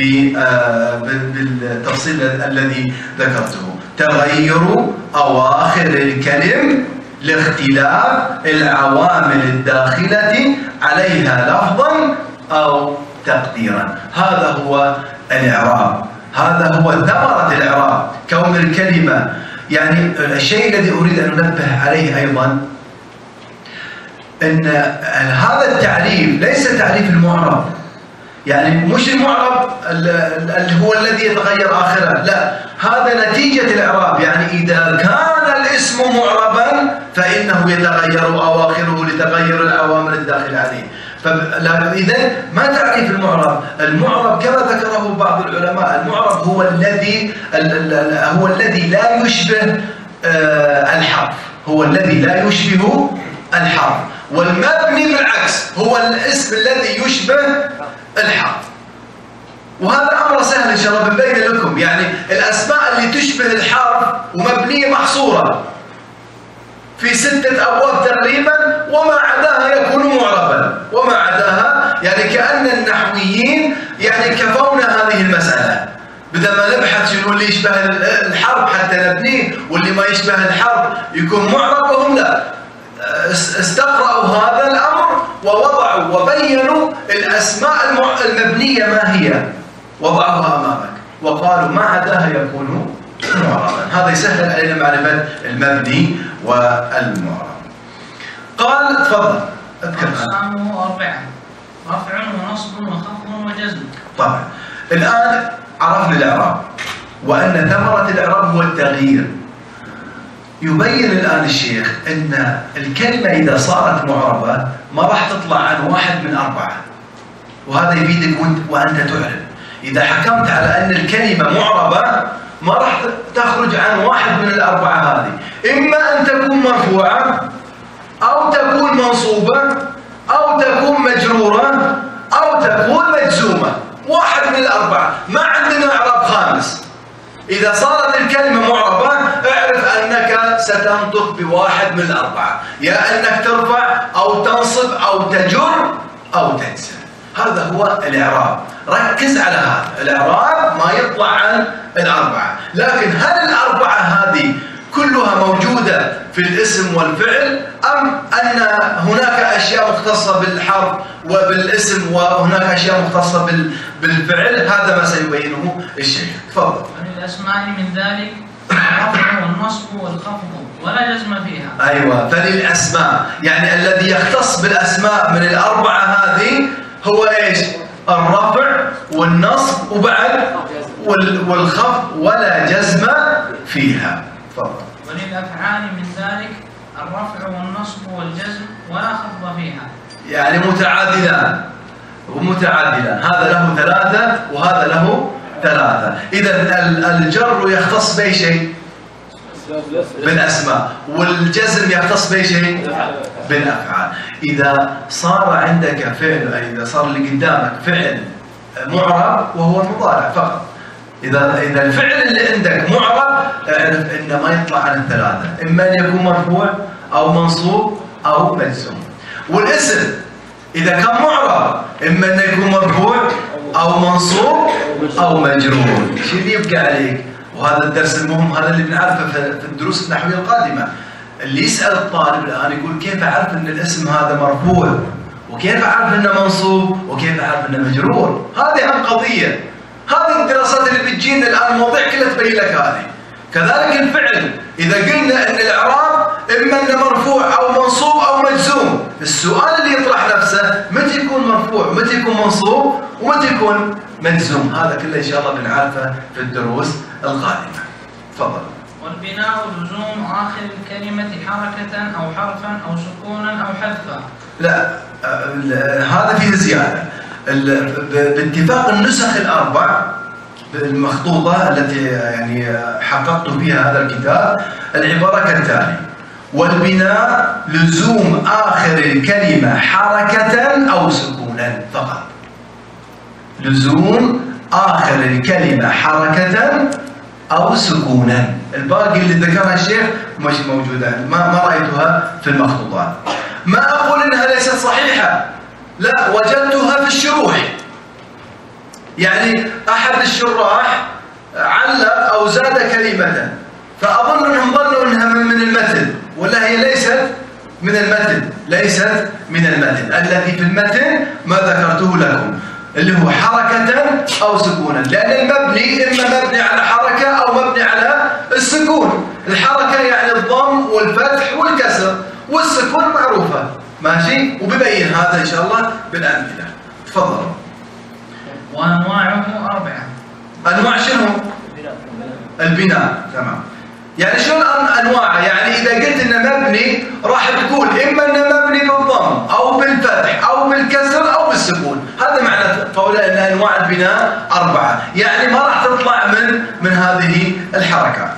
بالتفصيل الذي ذكرته. تغير أواخر الكلم لاختلاف العوامل الداخلة عليها لفظا أو تقديرا. هذا هو الإعراب، هذا هو ثمرة الإعراب، كون الكلمة. يعني الشيء الذي أريد أن أنبه عليه أيضا أن هذا التعريف ليس تعريف المعرب، يعني مش المعرب اللي هو الذي يتغير آخره، لا، هذا نتيجة الإعراب. يعني إذا كان الاسم معربا فإنه يتغير أواخره لتغير العوامل الداخلة عليه. إذن ما تعريف المعرب؟ المعرب كما ذكره بعض العلماء، المعرب هو الذي لا يشبه الحرف، هو الذي لا يشبه الحرف. والمبني بالعكس هو الاسم الذي يشبه الحرف. وهذا أمر سهل إن شاء الله بنبين لكم. يعني الأسماء اللي تشبه الحرف ومبنية محصورة في 6 أبواب تقريبا، وما عداها يكون معربا، وما عداها يعني كأن النحويين يعني كفونا هذه المسألة، بدل ما نبحث شنو اللي يشبه الحرف حتى نبنيه واللي ما يشبه الحرف يكون معرب، وهم لا، استقرأوا هذا الأمر ووضعوا وبينوا الأسماء المبنية ما هي، وضعوها أمامك وقالوا ما عداها يكون معربا. هذا يسهل علينا معرفة المبني والمعرب. قال تفضل اذكر. أقسامه 4: رفع ونصب وخفض وجزم. طبعا الآن عرفنا الإعراب وأن ثمرة الإعراب هو التغيير. يبين الآن الشيخ أن الكلمة إذا صارت معربة ما راح تطلع عن واحد من 4، وهذا يفيدك وأنت تعرف. إذا حكمت على أن الكلمة معربة ما راح تخرج عن واحد من 4 هذه، إما أن تكون مرفوعة أو تكون منصوبة أو تكون مجرورة أو تكون مجزومة، واحد من 4. ما عندنا إعراب خامس. إذا صارت الكلمة معربة اعرف أنك ستنطق بواحد من 4، يا أنك ترفع أو تنصب أو تجر أو تجزم. هذا هو الإعراب. ركز على هذا. الإعراب ما يطلع عن الأربعة. لكن هل الأربعة هذه كلها موجودة في الاسم والفعل، أم أن هناك أشياء مختصة بالحرف وبالاسم وهناك أشياء مختصة بالفعل؟ هذا ما سيبينه الشيخ. تفضل. وللأسماء من ذلك الرفع والنصب والخفض ولا جزم فيها. أيوة، فللأسماء يعني الذي يختص بالأسماء من الأربعة هذه هو إيش؟ الرفع والنصب وبعد والخفض ولا جزم فيها. تفضل. وللأفعال من ذلك الرفع والنصب والجزم ولا خفض فيها. يعني متعادلان ومتعادلان، هذا له ثلاثة وهذا له ثلاثة. إذا الجر يختص بأي شيء؟ بالأسماء. والجزم يختص بأي شيء؟ بالأفعال. إذا صار عندك فعل، إذا صار اللي قدامك فعل معرب وهو المضارع فقط، إذا الفعل اللي عندك معرب اعرف إنه ما يطلع عن الثلاثة، إما أن يكون مرفوع أو منصوب أو مجزوم. والاسم إذا كان معرب إما أن يكون مرفوع أو منصوب أو مجرور. شو اللي يبقى عليك؟ وهذا الدرس المهم، هذا اللي بنعرفه في الدروس النحوية القادمة. اللي يسأل الطالب الآن يقول كيف أعرف أن الاسم هذا مرفوع، وكيف أعرف أنه منصوب، وكيف أعرف أنه مجرور؟ هذه أهم قضية. هذه الدراسات اللي بتجينا الآن المواضيع كلها تبين لك هذه. كذلك الفعل، إذا قلنا أن الإعراب إما أنه مرفوع أو منصوب أو مجزوم، السؤال اللي يطرح نفسه متى يكون مرفوع، متى يكون منصوب، ومتى يكون مجزوم. هذا كله إن شاء الله بنعرفه في الدروس القادمة. تفضل. والبناء لزوم آخر الكلمة حركة أو حرفا أو سكونا أو حذفا. لا، هذا فيه زيادة. باتفاق النسخ الأربع المخطوطة التي يعني حققت فيها هذا الكتاب، العبارة كالتالي: والبناء لزوم آخر الكلمة حركة أو سكونا فقط. لزوم آخر الكلمة حركة أو سكونا. الباقي اللي ذكرها الشيخ مش موجودة، ما رأيتها في المخطوطات. ما أقول إنها ليست صحيحة، لا، وجدتها في الشروح. يعني أحد الشراح علق أو زاد كلمة، فأظن أنهم ظنوا أنها من المتن، ولا هي ليست من المتن، ليست من المتن. الذي في المتن ما ذكرته لكم اللي هو حركة أو سكونا، لأن المبني إما مبني على حركة أو مبني على السكون. الحركة يعني الضم والفتح والكسر، والسكون معروفة، ماشي؟ وببين هذا إن شاء الله بالأمثلة. تفضلوا. وأنواعه 4. أنواع شنو؟ البناء. تمام. يعني شنو أنواعه؟ يعني إذا قلت إنه مبني راح تقول إما إنه مبني بالضم أو بالفتح أو بالكسر أو بالسكون. هذا معنى قوله إن أنواع البناء 4، يعني ما راح تطلع من هذه الحركات.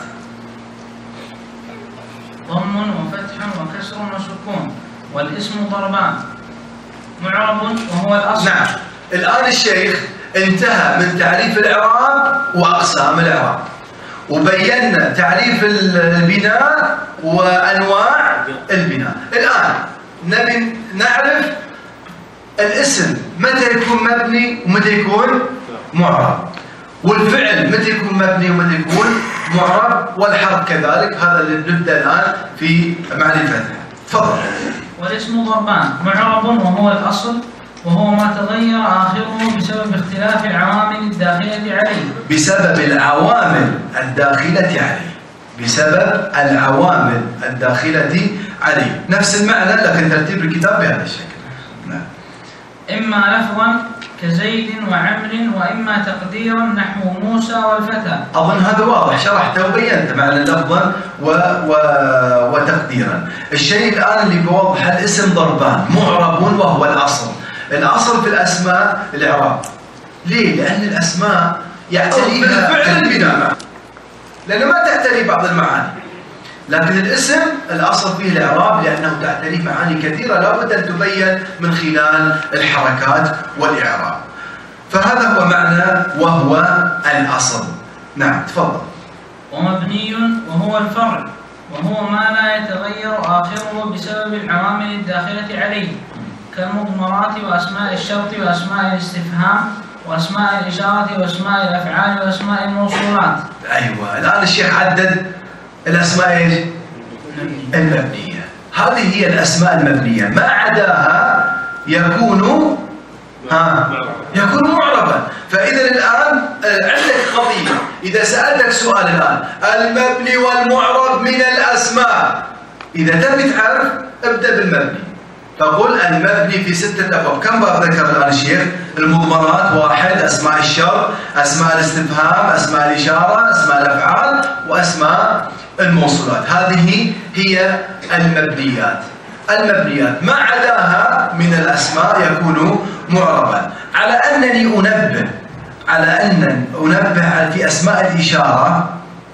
ضم وفتح وكسر وسكون. والاسم ضربان: معرب وهو الأصل. نعم. الآن الشيخ انتهى من تعريف الإعراب وأقسام الإعراب، وبينا تعريف البناء وأنواع البناء. الآن نبي نعرف الاسم متى يكون مبني ومتى يكون معرب، والفعل متى يكون مبني ومتى يكون معرب، والحرف كذلك. هذا اللي بنبدأ الآن في معرفتها. تفضل. والاسم ضربان: معرب وهو الأصل، وهو ما تغير آخره بسبب اختلاف العوامل الداخلة عليه. بسبب العوامل الداخلة عليه. بسبب العوامل الداخلة عليه. نفس المعنى لكن ترتيب الكتاب بهذا الشكل. نعم. إما لفظا كزيد وعمر، وإما تقديرا نحو موسى والفتى. أظن هذا واضح، شرحته وبينت معنى لفظا وتقديرا. الشيء الآن اللي بوضح الاسم ضربان: معرب وهو الأصل. الأصل في الأسماء الإعراب. ليه؟ لأن الأسماء يعتريها بالفعل البناء، لأنه ما تعتري بعض المعاني. لكن الاسم الأصل فيه الإعراب لأنه تعتري معاني كثيرة لابد أن تبين من خلال الحركات والإعراب. فهذا هو معنى وهو الأصل. نعم. تفضل. ومبني وهو الفرع، وهو ما لا يتغير آخره بسبب العوامل الداخلة عليه، كالمضمرات وأسماء الشرط وأسماء الاستفهام وأسماء الإشارة وأسماء الأفعال وأسماء الموصولات. أيوة، الآن الشيخ عدد الأسماء إيش؟ المبنية. هذه هي الأسماء المبنية، ما عداها يكون معربا. فإذا الآن عندك قضية، إذا سألتك سؤال الآن المبني والمعرب من الأسماء، إذا تبي تعرف ابدأ بالمبني. تقول المبني في 6 أبواب. كم باب ذكر الآن الشيخ؟ المضمرات 1، أسماء الشرط، أسماء الاستفهام، أسماء الإشارة، أسماء الأفعال، وأسماء الموصولات. هذه هي المبنيات. ما عداها من الأسماء يكون معربا. على أنني أنبه في أسماء الإشارة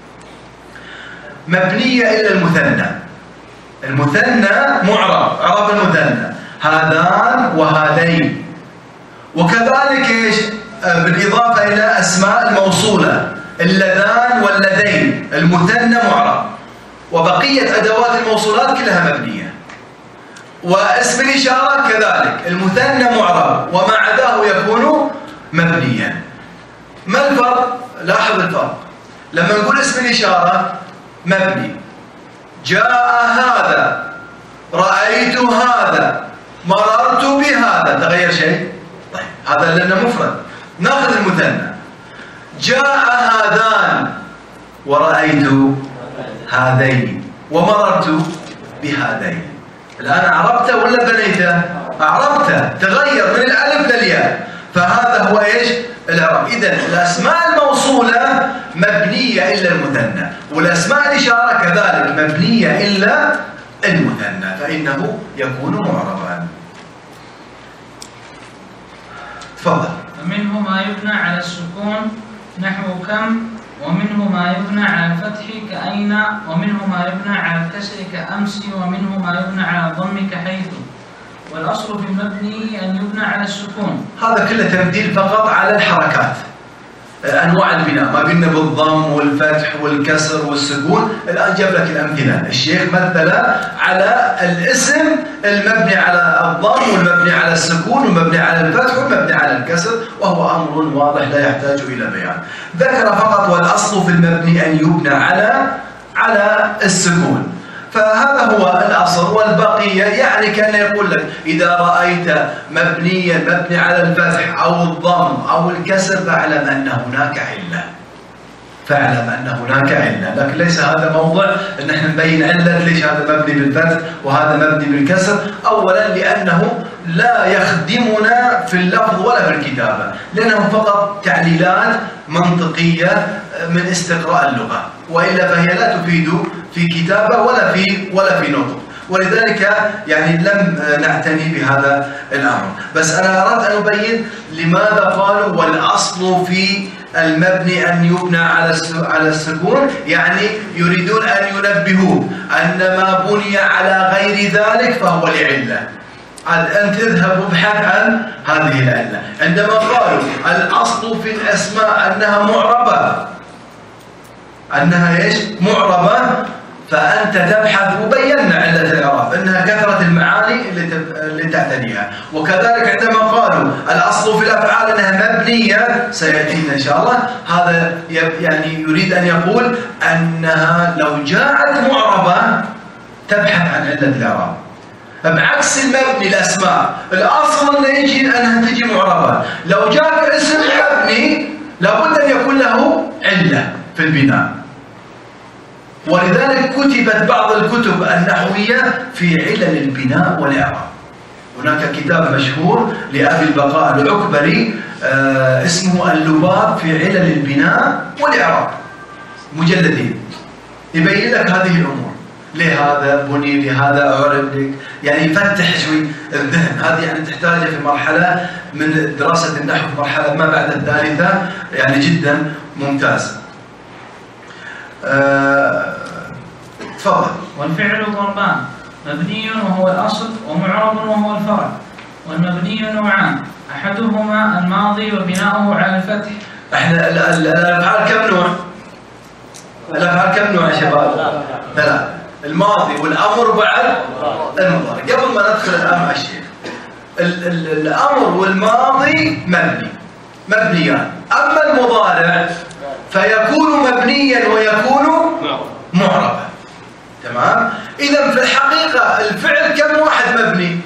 مبنية إلا المثنى معرب، عرب المثنى، هذان وهذين. وكذلك ايش؟ بالإضافة إلى أسماء الموصولة، اللذان واللذين، المثنى معرب. وبقية أدوات الموصولات كلها مبنية. واسم الإشارة كذلك، المثنى معرب وما عداه يكون مبنيا. ما الفرق؟ لاحظ الفرق. لما نقول اسم الإشارة مبني، جاء هذا، رأيت هذا، مررت بهذا، تغير شيء؟ طيب هذا لأنه مفرد. ناخذ المثنى، جاء هذان ورأيت هذين ومررت بهذين. الآن أعربته ولا بنيته؟ أعربته، تغير من الألف للياء. فهذا هو إيش؟ الإعراب. إذن الأسماء الموصولة مبنية إلا المثنى، والأسماء الإشارة كذلك مبنية إلا المثنى، فإنه يكون معربا. تفضل. ومنه ما يبنى على السكون نحو كم، ومنه ما يبنى على الفتح كأين، ومنه ما يبنى على الكسر كأمس، ومنه ما يبنى على الضم كحيث. والأصل في المبني أن يبنى على السكون. هذا كله تبديل فقط على الحركات، أنواع البناء، ما بينا بالضم والفتح والكسر والسكون. الآن جاب لك الأمثلة. الشيخ مثل على الاسم المبني على الضم والمبني على السكون والمبني على الفتح والمبني على الكسر، وهو أمر واضح لا يحتاج إلى بيان. ذكر فقط والأصل في المبني أن يبنى على السكون. فهذا هو الأصل، والبقية يعني كان يقول لك إذا رأيت مبنيا مبني على الفتح أو الضم أو الكسر فاعلم أن هناك علة، لكن ليس هذا موضع أن احنا نبين علة ليش هذا مبني بالفتح وهذا مبني بالكسر. أولا لأنه لا يخدمنا في اللفظ ولا في الكتابة، لأنه فقط تعليلات منطقية من استقراء اللغة، وإلا فهي لا تفيد في كتابة ولا في نطق. ولذلك يعني لم نعتني بهذا الأمر. بس أنا أردت أن أبين لماذا قالوا والأصل في المبني أن يبنى على السكون، يعني يريدون أن ينبهوا أن ما بني على غير ذلك فهو لعلة. أن تذهب وابحث عن هذه العلة. عندما قالوا الأصل في الأسماء أنها معربة، معربة، فأنت تبحث، وبينا علة الإعراب أنها كثرة المعاني اللي تعتنيها. وكذلك عندما قالوا الأصل في الأفعال أنها مبنية، سيأتينا إن شاء الله، هذا يعني يريد أن يقول أنها لو جاءت معربة تبحث عن علة الإعراب، بعكس المبني الأسماء الأصل أنه يجي أنها تجي معربة. لو جاءك اسم مبني لابد أن يكون له علة في البناء. ولذلك كتبت بعض الكتب النحوية في علل البناء والإعراب. هناك كتاب مشهور لأبي البقاء العكبري اسمه اللباب في علل البناء والإعراب، مجلدين، يبين لك هذه الأمور، لهذا بني، لهذا أعرب لك، يعني يفتح شوي الذهن. هذه يعني تحتاج في مرحلة من دراسة النحو، في مرحلة ما بعد الثالثة، يعني جدا ممتاز. تفضل. والفعل ضربان، مبني وهو الأصل، ومعرب وهو الفرع. والمبني نوعان، أحدهما الماضي وبناؤه على الفتح. احنا الأفعال كم نوع؟ الأفعال كم نوع يا شباب؟ ثلاث، الماضي والأمر بعد المضارع. قبل ما ندخل الآن مع الشيخ، الأمر والماضي مبني، مبنيان. أما المضارع فيكون مبنيا ويكون معربا. تمام؟ إذا في الحقيقة الفعل كم واحد مبني؟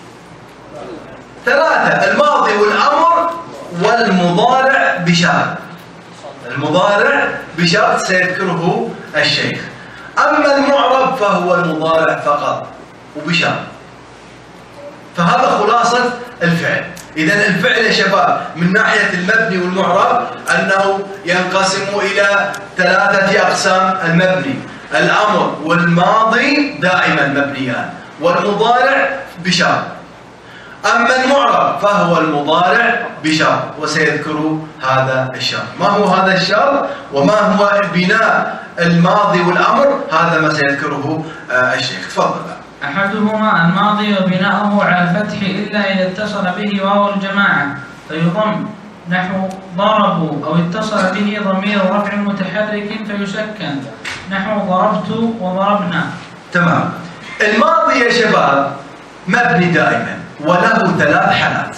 3، الماضي والأمر والمضارع بشرط. المضارع بشرط سيذكره الشيخ. أما المعرب فهو المضارع فقط وبشرط. فهذا خلاصة الفعل. إذا الفعل يا شباب من ناحية المبني والمعرب أنه ينقسم إلى 3 أقسام: المبني، الأمر والماضي دائما مبنيان، والمضارع بشرط. أما المعرب فهو المضارع بشرط، وسيذكر هذا الشرط. ما هو هذا الشرط وما هو بناء الماضي والأمر؟ هذا ما سيذكره الشيخ. تفضل. أحدهما الماضي وبناؤه على الفتح إلا إذا اتصل به واو الجماعة فيضم، نحو ضربوا، أو اتصل به ضمير رفع متحرك فيسكن، نحو ضربت وضربنا. تمام. الماضي يا شباب مبني دائما وله 3 حالات.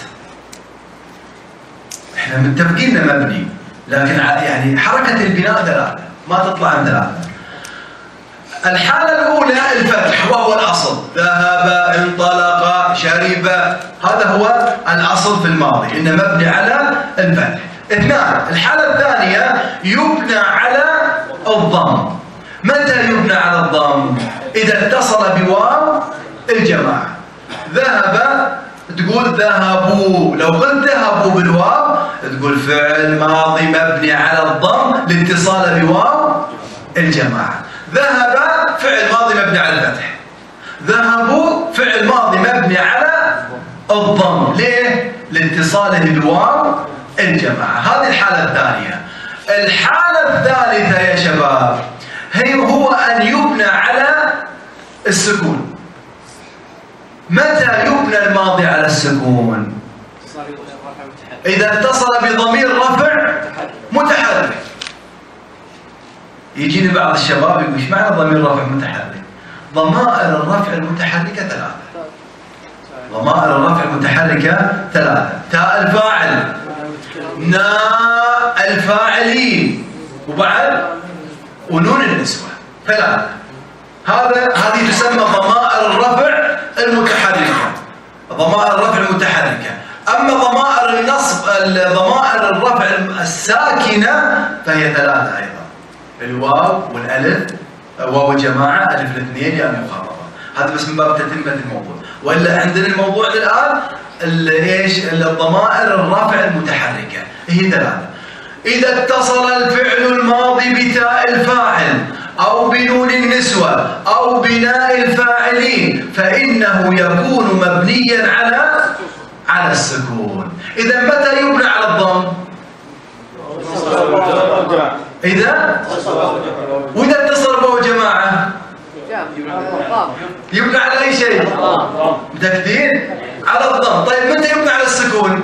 احنا متفقين مبني، لكن يعني حركة البناء 3 ما تطلع عن 3. الحالة الأولى الفتح وهو الأصل: ذهب، انطلق، شرب. هذا هو الأصل في الماضي، إنه مبني على الفتح. 2، الحالة الثانية يبنى على الضم. متى يبنى على الضم؟ إذا اتصل بواو الجماعة. ذهب تقول ذهبوا، لو قلت ذهبوا بالواو تقول فعل ماضي مبني على الضم لاتصال بواو الجماعة. ذهب فعل ماضي مبني على الفتح. ذهبوا فعل ماضي مبني على الضم. ليه؟ لاتصاله بواو الجماعة. هذه الحالة الثانية. الحالة الثالثة يا شباب هو أن يبنى على السكون. متى يبنى الماضي على السكون؟ إذا اتصل بضمير رفع متحرك. يجيني بعض الشباب يقول ايش معنى ضمير رفع متحرك؟ ضمائر الرفع المتحركة 3. ضمائر الرفع المتحركة 3: تاء الفاعل، ناء الفاعلين، وبعد ونون النسوة. 3. هذه تسمى ضمائر الرفع المتحركة. ضمائر الرفع المتحركة. أما ضمائر النصب، ضمائر الرفع الساكنة فهي 3 أيضا: الواو والألف، واو الجماعة، ألف الاثنين يا المخاطبة. هذا بس من باب تتمة الموضوع. وإلا عندنا الموضوع الآن ايش؟ الضمائر الرفع المتحركة هي 3. إذا اتصل الفعل الماضي بتاء الفاعل أو بنون النسوة أو بناء الفاعلين فإنه يكون مبنيا على السكون. إذا متى يبنى على الضم؟ وإذا اتصل به جماعة يبنى على أي شيء؟ متأكدين؟ على الضم. طيب متى يبنى على السكون؟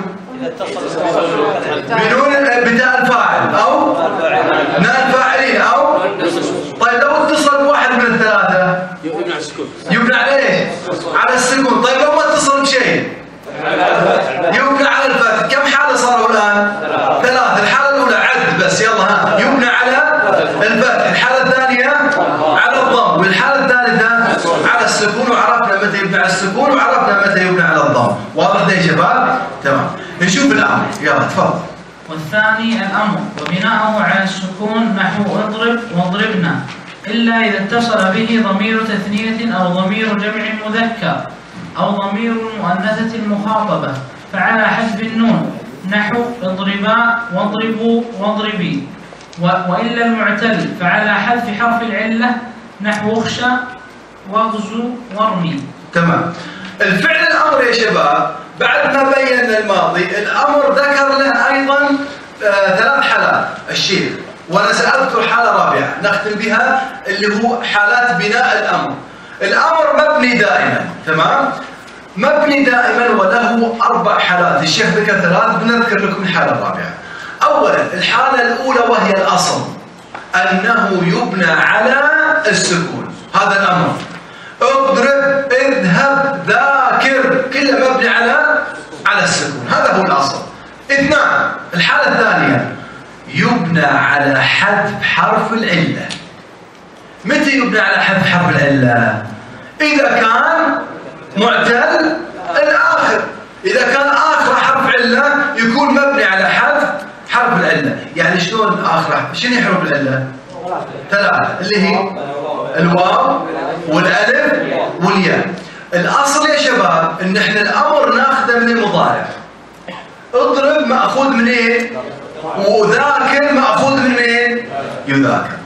بنون بتاء الفاعل أو ناء الفاعلين أو. طيب لو اتصل بواحد من الثلاثة يبنى على السكون. يبنى على ايش؟ على السكون. طيب لو ما اتصل بشيء يبنى على الفتح. كم حالة صاروا الآن؟ 3. الحالة الأولى عد بس، يلا ها، يبنى على الفتح. الحالة الثانية على الضم، والحالة الثالثة على السكون. وعرفنا متى يبنى على السكون وعرفنا متى يبنى على الضم. واضح ده يا شباب؟ تمام. نشوف الأمر، يلا تفضل. والثاني الأمر وبناؤه على السكون، نحو اضرب واضربنا، إلا إذا اتصل به ضمير تثنية أو ضمير جمع مذكر أو ضمير مؤنثة المخاطبة فعلى حذف النون، نحو اضربا واضربوا واضربي. وإلا المعتل فعلى حذف حرف العلة، نحو اخشى واغزو وارمي. تمام. الفعل الأمر يا شباب بعد ما بينا الماضي، الأمر ذكر له أيضا 3 حالات الشيخ، وأنا سأذكر حالة رابعة نختم بها اللي هو حالات بناء الأمر. الأمر مبني دائما، تمام؟ مبني دائما وله 4 حالات. الشيخ ذكر 3، بنذكر لكم الحالة الرابعة. أولا الحالة الأولى وهي الأصل، أنه يبنى على السكون. هذا الأمر: اضرب، اذهب، ذاكر، كله مبني على السكون. هذا هو الأصل. 2 الحالة الثانية يبنى على حذف حرف العلة. متى يبنى على حذف حرف العلة؟ إذا كان معتل الآخر. إذا كان آخر حرف علة يكون مبني على حذف حرف العلة. يعني شلون آخر؟ شنو حروف العلة؟ 3 اللي هي الواو والألف والياء. الأصل يا شباب إن إحنا الأمر ناخذه من المضارع. اضرب مأخوذ من إيه؟ وذاكر مأخوذ من إيه؟ يذاكر.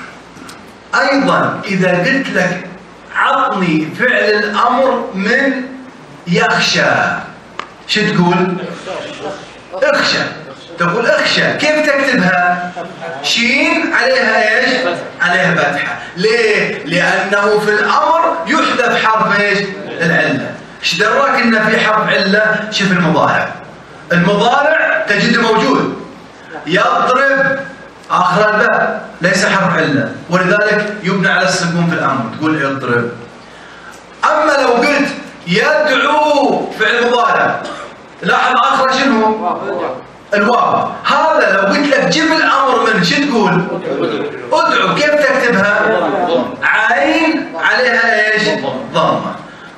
أيضا إذا قلت لك عطني فعل الأمر من يخشى، شو تقول؟ اخشى. تقول اخشى، كيف تكتبها؟ شين عليها ايش؟ عليها فتحة. ليه؟ لأنه في الأمر يحذف حرف ايش؟ العلة. ايش دراك إن في حرف علة؟ شوف المضارع. المضارع تجده موجود. يضرب آخر الباء ليس حرف علة، ولذلك يبنى على السكون في الأمر، تقول يضرب. أما لو قلت يدعو فعل مضارع، لاحظ آخر شنو؟ الواو. هذا لو قلت لك جيب الأمر من، شو تقول؟ ادعو. كيف تكتبها؟ عين عليها ايش؟ ضمة.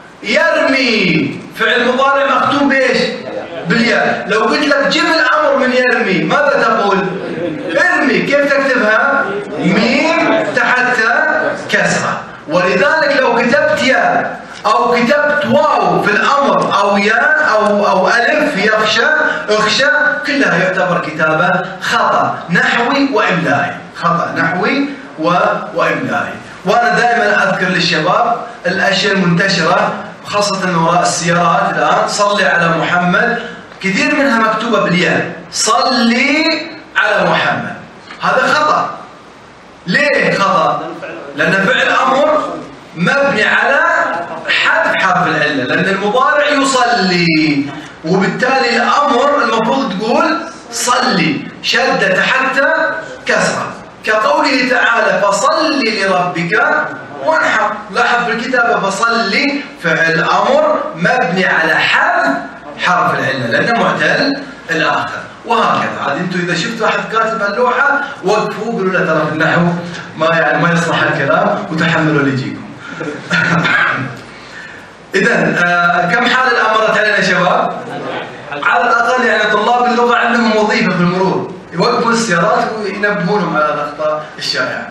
يرمي فعل مضارع مكتوب ايش؟ بالياء. لو قلت لك جيب الأمر من يرمي، ماذا تقول؟ ارمي. كيف تكتبها؟ ميم تحتها كسرة. ولذلك لو كتبت ياء أو كتبت واو في الأمر أو ياء أو ألف يخشى اخشى، كلها يعتبر كتابة خطأ نحوي وإملائي. خطأ نحوي وإملائي. وأنا دائما أذكر للشباب الأشياء المنتشرة خاصة من وراء السيارات الآن، صلي على محمد، كثير منها مكتوبة بالياء، صلي على محمد. هذا خطأ. ليه خطأ؟ لأن فعل أمر مبني على حذف حرف العلة، لأن المضارع يصلي، وبالتالي الأمر المفروض تقول صلي، شدة حتى كسرة، كقوله تعالى فصل لربك وانحر. لاحظ في الكتابة فصلي فعل أمر مبني على حذف حرف العلة لأنه معتل الآخر. وهكذا عاد انتم اذا شفتوا احد كاتب اللوحه وقفوا قولوا له ترى في النحو ما يصلح الكلام وتحملوا اللي يجيكم. اذا كم حاله الان مرت علينا يا شباب؟ على الاقل يعني طلاب اللغه عندهم وظيفه في المرور، يوقفوا السيارات وينبهونهم على الاخطاء الشائعه.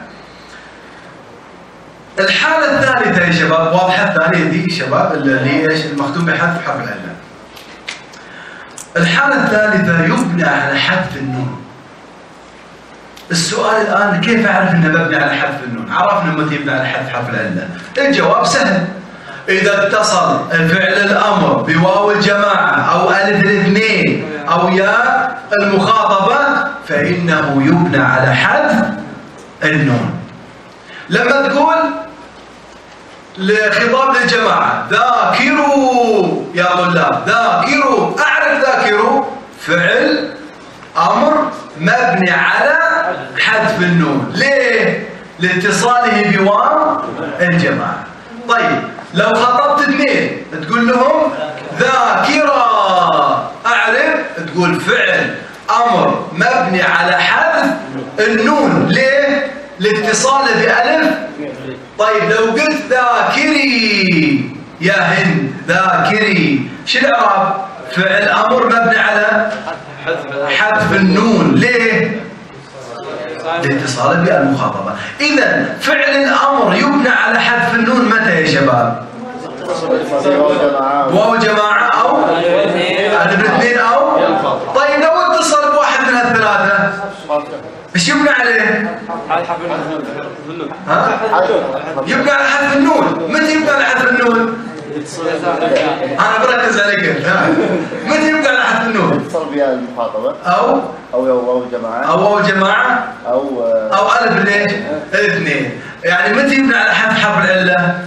الحاله الثالثه يا شباب، واضحه الثانيه دي شباب اللي هي ايش؟ المختوم بحذف حرف العله. الحالة الثالثة يبنى على حذف النون. السؤال الآن كيف أعرف أنه مبني على حذف النون؟ عرفنا متى يبنى على حذف حرف العلة. الجواب سهل، إذا اتصل الفعل الأمر بواو الجماعة أو ألف الاثنين أو ياء المخاطبة فإنه يبنى على حذف النون. لما تقول لخطاب للجماعة ذاكروا يا طلاب، ذاكروا، أعرف ذاكروا فعل أمر مبني على حذف النون. ليه؟ لاتصاله بواو الجماعة. طيب لو خطبت اثنين تقول لهم ذاكرة، أعرف تقول فعل أمر مبني على حذف النون. ليه؟ لاتصاله بألف. طيب لو قلت ذاكري يا هند، ذاكري، شو الإعراب؟ فعل أمر مبني على حذف النون. ليه؟ لاتصاله بالمخاطبة. إذا فعل الأمر يبنى على حذف النون متى يا شباب؟ واو جماعة أو ألف الاثنين أو. طيب لو اتصل بواحد من هالثلاثة ايش يبنى عليه؟ ها؟ يبنى على حذف النون. متى يبنى على حذف النون؟ أنا بركز عليك. متى يبنى على حذف النون؟ اتصل بها المخاطبة أو واو جماعة أو واو جماعة أو ألف ليش؟ الاثنين. يعني متى يبنى على حذف حرف العلة؟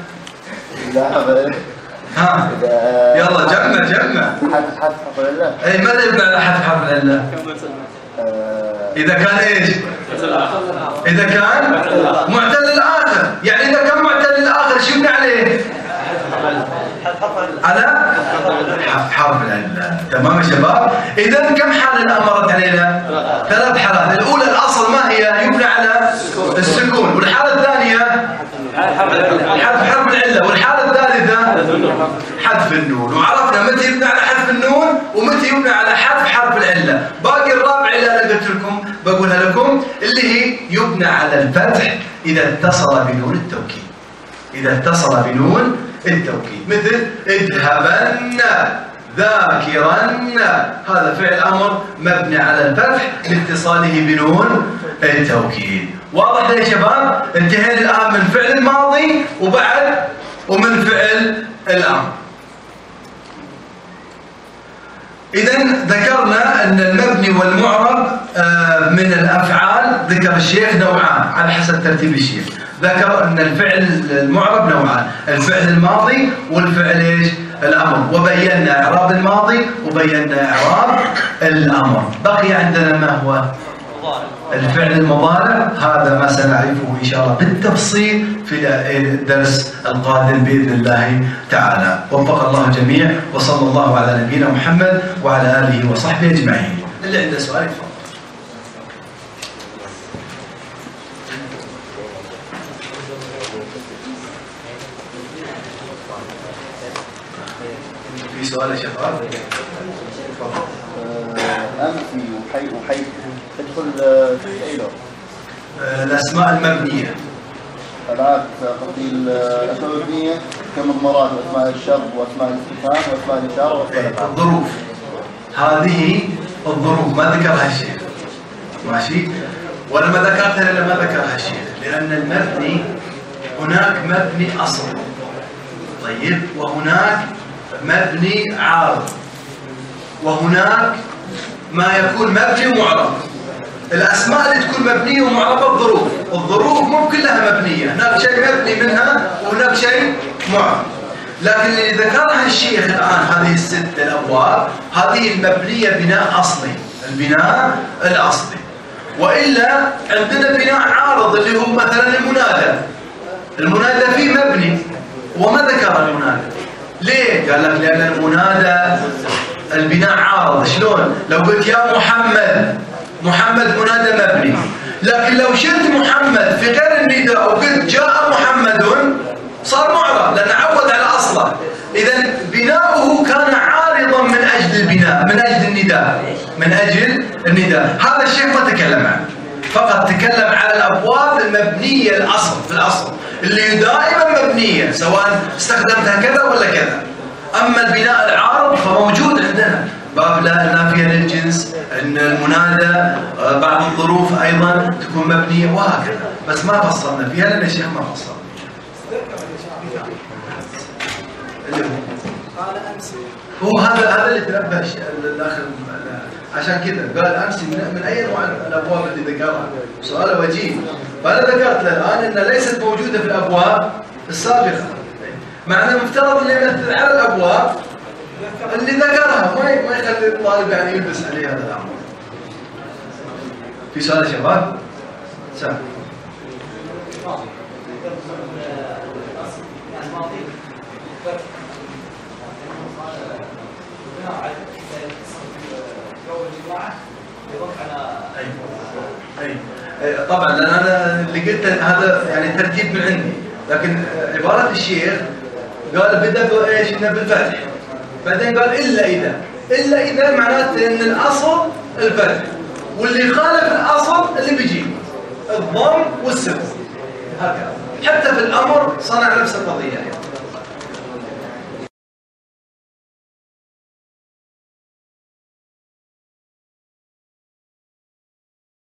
ها؟ يلا جمع. حذف حرف العلة. أي متى يبنى على حذف حرف العلة؟ إذا كان إيش؟ إذا كان معتل الآخر. يعني إذا كان معتل الآخر شو يبنى عليه؟ على حرف العلة. تمام يا شباب؟ إذا كم حالة مرت علينا؟ 3 حالات. الأولى الأصل ما هي؟ يبنى على السكون. والحالة الثانية حرف العلة. والحالة الثالثة حذف النون. وعرفنا متى يبنى على حذف النون ومتى يبنى على حرف العلة. باقي الرابعة اللي أنا قلت لكم بقولها لكم اللي هي يبنى على الفتح إذا اتصل بنون التوكيد. إذا اتصل بنون التوكيد، مثل اذهبن، ذاكرن، هذا فعل أمر مبني على الفتح لاتصاله بنون التوكيد. واضح يا شباب؟ انتهينا الآن من فعل الماضي ومن فعل الأمر. إذا ذكرنا أن المبني والمعرب من الأفعال، ذكر الشيخ نوعان على حسب ترتيب الشيخ. ذكر أن الفعل المعرب نوعان، الفعل الماضي والفعل إيش؟ الأمر. وبينا إعراب الماضي وبينا إعراب الأمر. بقي عندنا ما هو؟ الفعل المضارع. هذا ما سنعرفه إن شاء الله بالتفصيل في الدرس القادم بإذن الله تعالى. وفق الله الجميع، وصلى الله على نبينا محمد وعلى آله وصحبه أجمعين. اللي عنده سؤال يتفضل. في سؤال يا شباب؟ أمسي وحي تدخل في أي لغة؟ الأسماء المبنية. الآن قصدي الأسماء المبنية كمضمرات وأسماء الشر وأسماء الاستفهام وأسماء الإشارة وأسماء الأفعال. الظروف. هذه الظروف ما ذكرها الشيخ. ماشي؟ ولا ما ذكرتها إلا ما ذكرها الشيخ، لأن المبني هناك مبني أصل. طيب، وهناك مبني عارض، وهناك ما يكون مبني ومعرب. الأسماء اللي تكون مبنية ومعربة الظروف مو كلها مبنية، هناك شيء مبني منها وهناك شيء معرب. لكن اللي ذكرها الشيخ الآن هذه ال6 الأبواب هذه المبنية بناء أصلي، البناء الأصلي. وإلا عندنا بناء عارض اللي هو مثلا المنادى فيه مبني وما ذكر المنادى. ليه؟ قال لك لأن المنادى البناء عارض. شلون؟ لو قلت يا محمد منادى مبني، لكن لو شلت محمد في غير النداء وقلت جاء محمد صار معرب لأن عود على أصله. إذا بناؤه كان عارضا من أجل البناء، من أجل النداء. هذا الشيء ما تكلم عنه، فقط تكلم على الأبواب المبنية في الأصل اللي دائما مبنية سواء استخدمتها كذا ولا كذا. أما البناء العارض فموجود عندنا، باب لا نافية للجنس، أن المنادى، بعض الظروف أيضا تكون مبنية وهكذا، بس ما فصلنا فيها لأن الشيخ ما فصل. هو هذا اللي تنبه الأخ عشان كذا قال أمس من أي نوع الأبواب اللي ذكرها؟ سؤال وجيه. فأنا ذكرت له الآن أنها ليست موجودة في الأبواب السابقة، مع أن المفترض اللي يمثل على الأبواب اللي ذكرها ما يخلي الطالب يعني يلبس عليه هذا الأمر. في سؤال يا شباب؟ سام. أي طبعا لأن أنا اللي قلت هذا يعني ترتيب من عندي، لكن عبارة الشيخ قال بدأ بإيش؟ بالفتح، بعدين قال إلا إذا معناته إن الأصل الفتح، واللي يخالف الأصل اللي بيجي الضم والسكون، هكذا. حتى في الأمر صنع نفس القضية يعني.